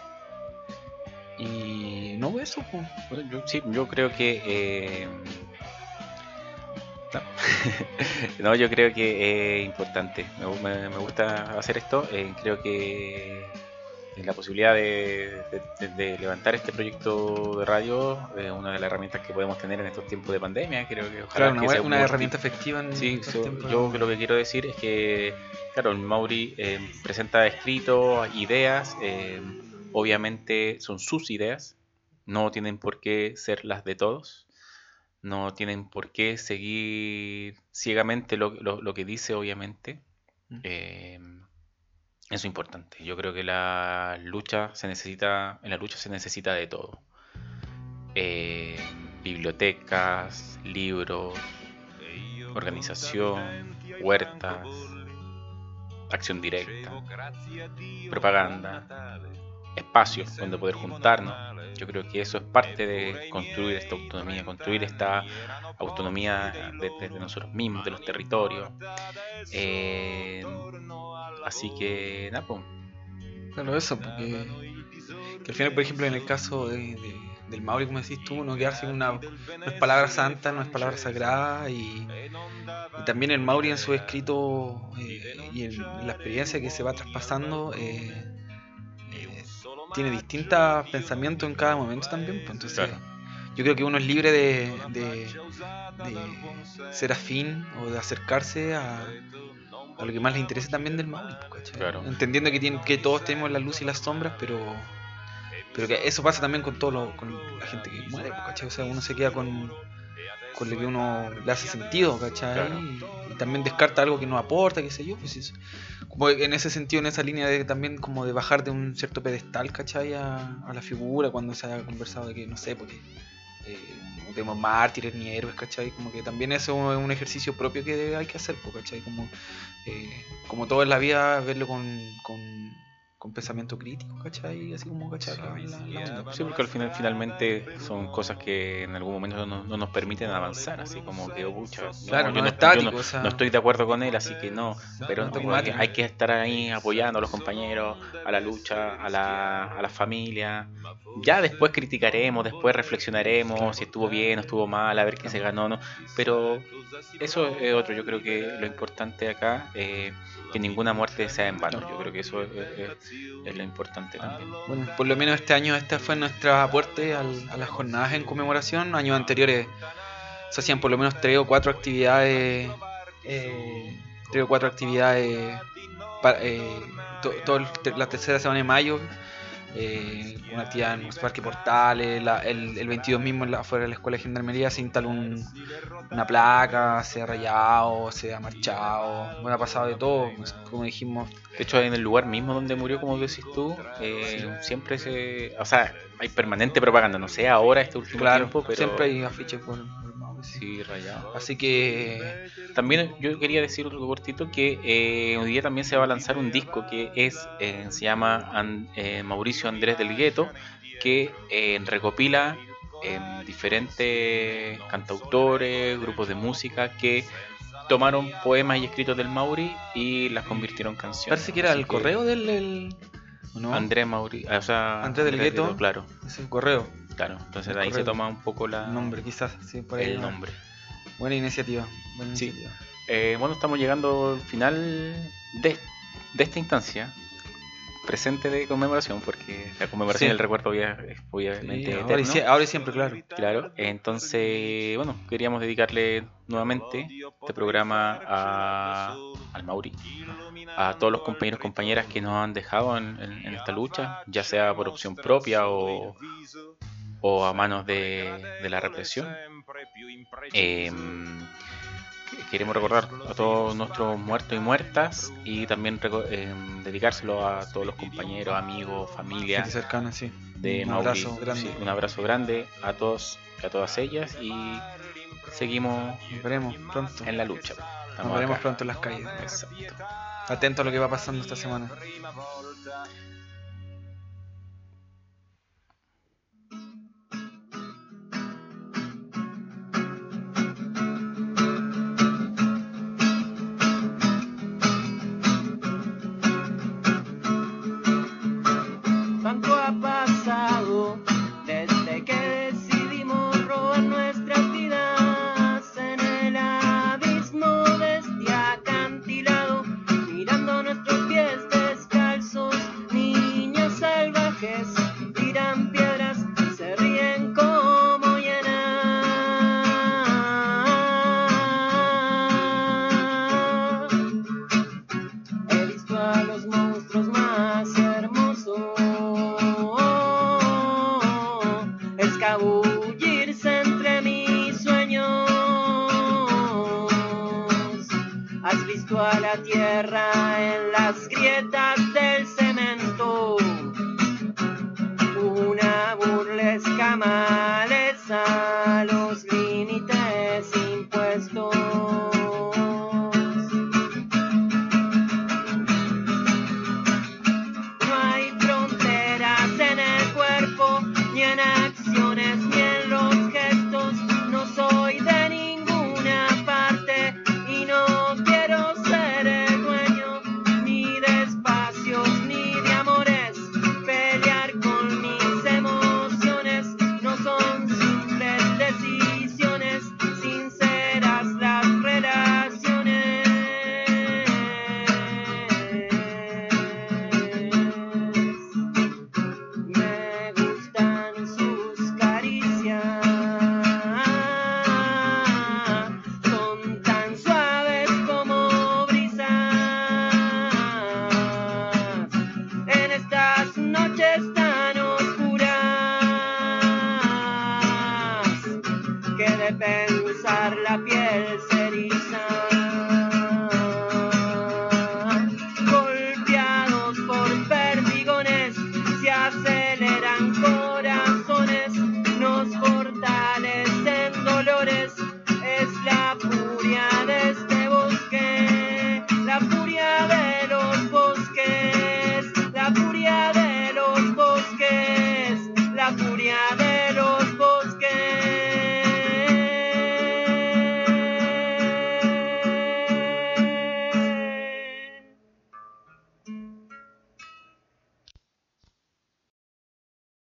y no eso, pues. Bueno, yo, sí, yo creo que. Eh, no. no, yo creo que es importante. Me, me, me gusta hacer esto. Eh, creo que la posibilidad de, de, de levantar este proyecto de radio es eh, una de las herramientas que podemos tener en estos tiempos de pandemia. Creo que ojalá claro, una, que sea una herramienta efectiva en sí, estos so, tiempos. Yo lo que quiero decir es que, claro, el Mauri eh, presenta escritos, ideas, eh, obviamente son sus ideas, no tienen por qué ser las de todos, no tienen por qué seguir ciegamente lo, lo, lo que dice, obviamente. Mm. Eh, Eso es importante. Yo creo que la lucha se necesita, en la lucha se necesita de todo. Eh, bibliotecas, libros, organización, huertas, acción directa, propaganda, espacios donde poder juntarnos. Yo creo que eso es parte de construir esta autonomía, construir esta autonomía desde de nosotros mismos, de los territorios. Eh, así que, nada, pues. Claro, eso, porque que al final, por ejemplo, en el caso de, de, del Mauri, como decís tú, no quedarse con una, no es palabra santa, no es palabra sagrada, y, y también el Mauri en su escrito eh, y en, en la experiencia que se va traspasando, eh, eh, tiene distintos pensamientos en cada momento también, pues, entonces claro. Yo creo que uno es libre de, de, de ser afín o de acercarse a, a lo que más le interesa también del Mauri, claro. Entendiendo que, tiene, que todos tenemos la luz y las sombras, pero pero que eso pasa también con todo lo, con la gente que muere, ¿cachai? O sea, uno se queda con, con lo que uno le hace sentido, ¿cachai? Claro. Y, y también descarta algo que no aporta, qué sé yo, pues eso. Como en ese sentido, en esa línea de también como de bajar de un cierto pedestal, ¿cachai? A, a la figura, cuando se haya conversado de que, no sé, porque eh, no tenemos mártires ni héroes, ¿cachai? Como que también eso es un ejercicio propio que hay que hacer, ¿cachai? Como, eh, como todo en la vida, verlo con... con con pensamiento crítico, ¿cachai? Así como, ¿cachai? La, la, la sí, porque al final finalmente son cosas que en algún momento no, no nos permiten avanzar, así como que, pucha, claro, no, no, yo, no, estático, yo no, o sea, no estoy de acuerdo con él, así que no, pero no, no, hay, que, hay que estar ahí apoyando a los compañeros, a la lucha, a la, a la familia. Ya después criticaremos, después reflexionaremos si estuvo bien o estuvo mal, a ver quién se ganó, ¿no? Pero eso es otro, yo creo que lo importante acá, eh, que ninguna muerte sea en vano, yo creo que eso es, es, es lo importante también. Bueno, por lo menos este año este fue nuestro aporte al, a las jornadas en conmemoración. Años anteriores se hacían por lo menos tres o cuatro actividades, eh, tres o cuatro actividades, para, eh, to, to, la tercera semana de mayo. Eh, una actividad en el Parque Portales, la, el, el veintidós mismo en la, fuera de la Escuela de Gendarmería se instaló un, una placa, se ha rayado, se ha marchado, bueno, ha pasado de todo, como dijimos. De hecho, en el lugar mismo donde murió, como decís tú, eh, sí. siempre se... O sea, hay permanente propaganda, no sé ahora este último claro, tiempo, pero... siempre hay afiches por... Sí, rayado. Así que también yo quería decir algo cortito, que eh, hoy día también se va a lanzar un disco que es eh, se llama And, eh, Mauricio Andrés del Gueto, que eh, recopila eh, diferentes cantautores, grupos de música que tomaron poemas y escritos del Mauri y las convirtieron en canciones. Parece que era Así el que correo del el, ¿no? Andrés Mauri, o sea, Andrés del Andrés Gueto, Gueto, claro. Es el correo. Claro, entonces el ahí correo. se toma un poco la... El nombre, quizás, sí, por ahí. El nombre. Buena iniciativa. Buena sí. iniciativa. Eh, bueno, estamos llegando al final de, de esta instancia presente de conmemoración, porque la conmemoración sí. del recuerdo es obviamente sí, eterno. Ahora y, ahora y siempre, claro. Claro, entonces, bueno, queríamos dedicarle nuevamente este programa a, al Mauri, a todos los compañeros y compañeras que nos han dejado en, en, en esta lucha, ya sea por opción propia o, o a manos de, de la represión. Eh, queremos recordar a todos nuestros muertos y muertas y también eh, dedicárselo a todos los compañeros, amigos, familia cercana, sí. de un Mauri. Abrazo grande. Sí, un abrazo grande a todos, a todas ellas, y seguimos nos veremos pronto en la lucha. Estamos nos veremos acá. Pronto en las calles. Exacto. Atento a lo que va pasando esta semana. Tanto ha pasado desde que decidimos robar nuestras vidas en el abismo de este acantilado, mirando nuestros pies descalzos, niños salvajes tiran piedras y se ríen como hienas. He visto a los monstruos más hermosos escabullirse entre mis sueños. Has visto a la tierra en las grietas del cemento, una burlesca maleza, los límites impuestos. No hay fronteras en el cuerpo, ni en acciones, ni en los gestos. No soy de ninguna parte y no quiero ser el dueño. rebelde.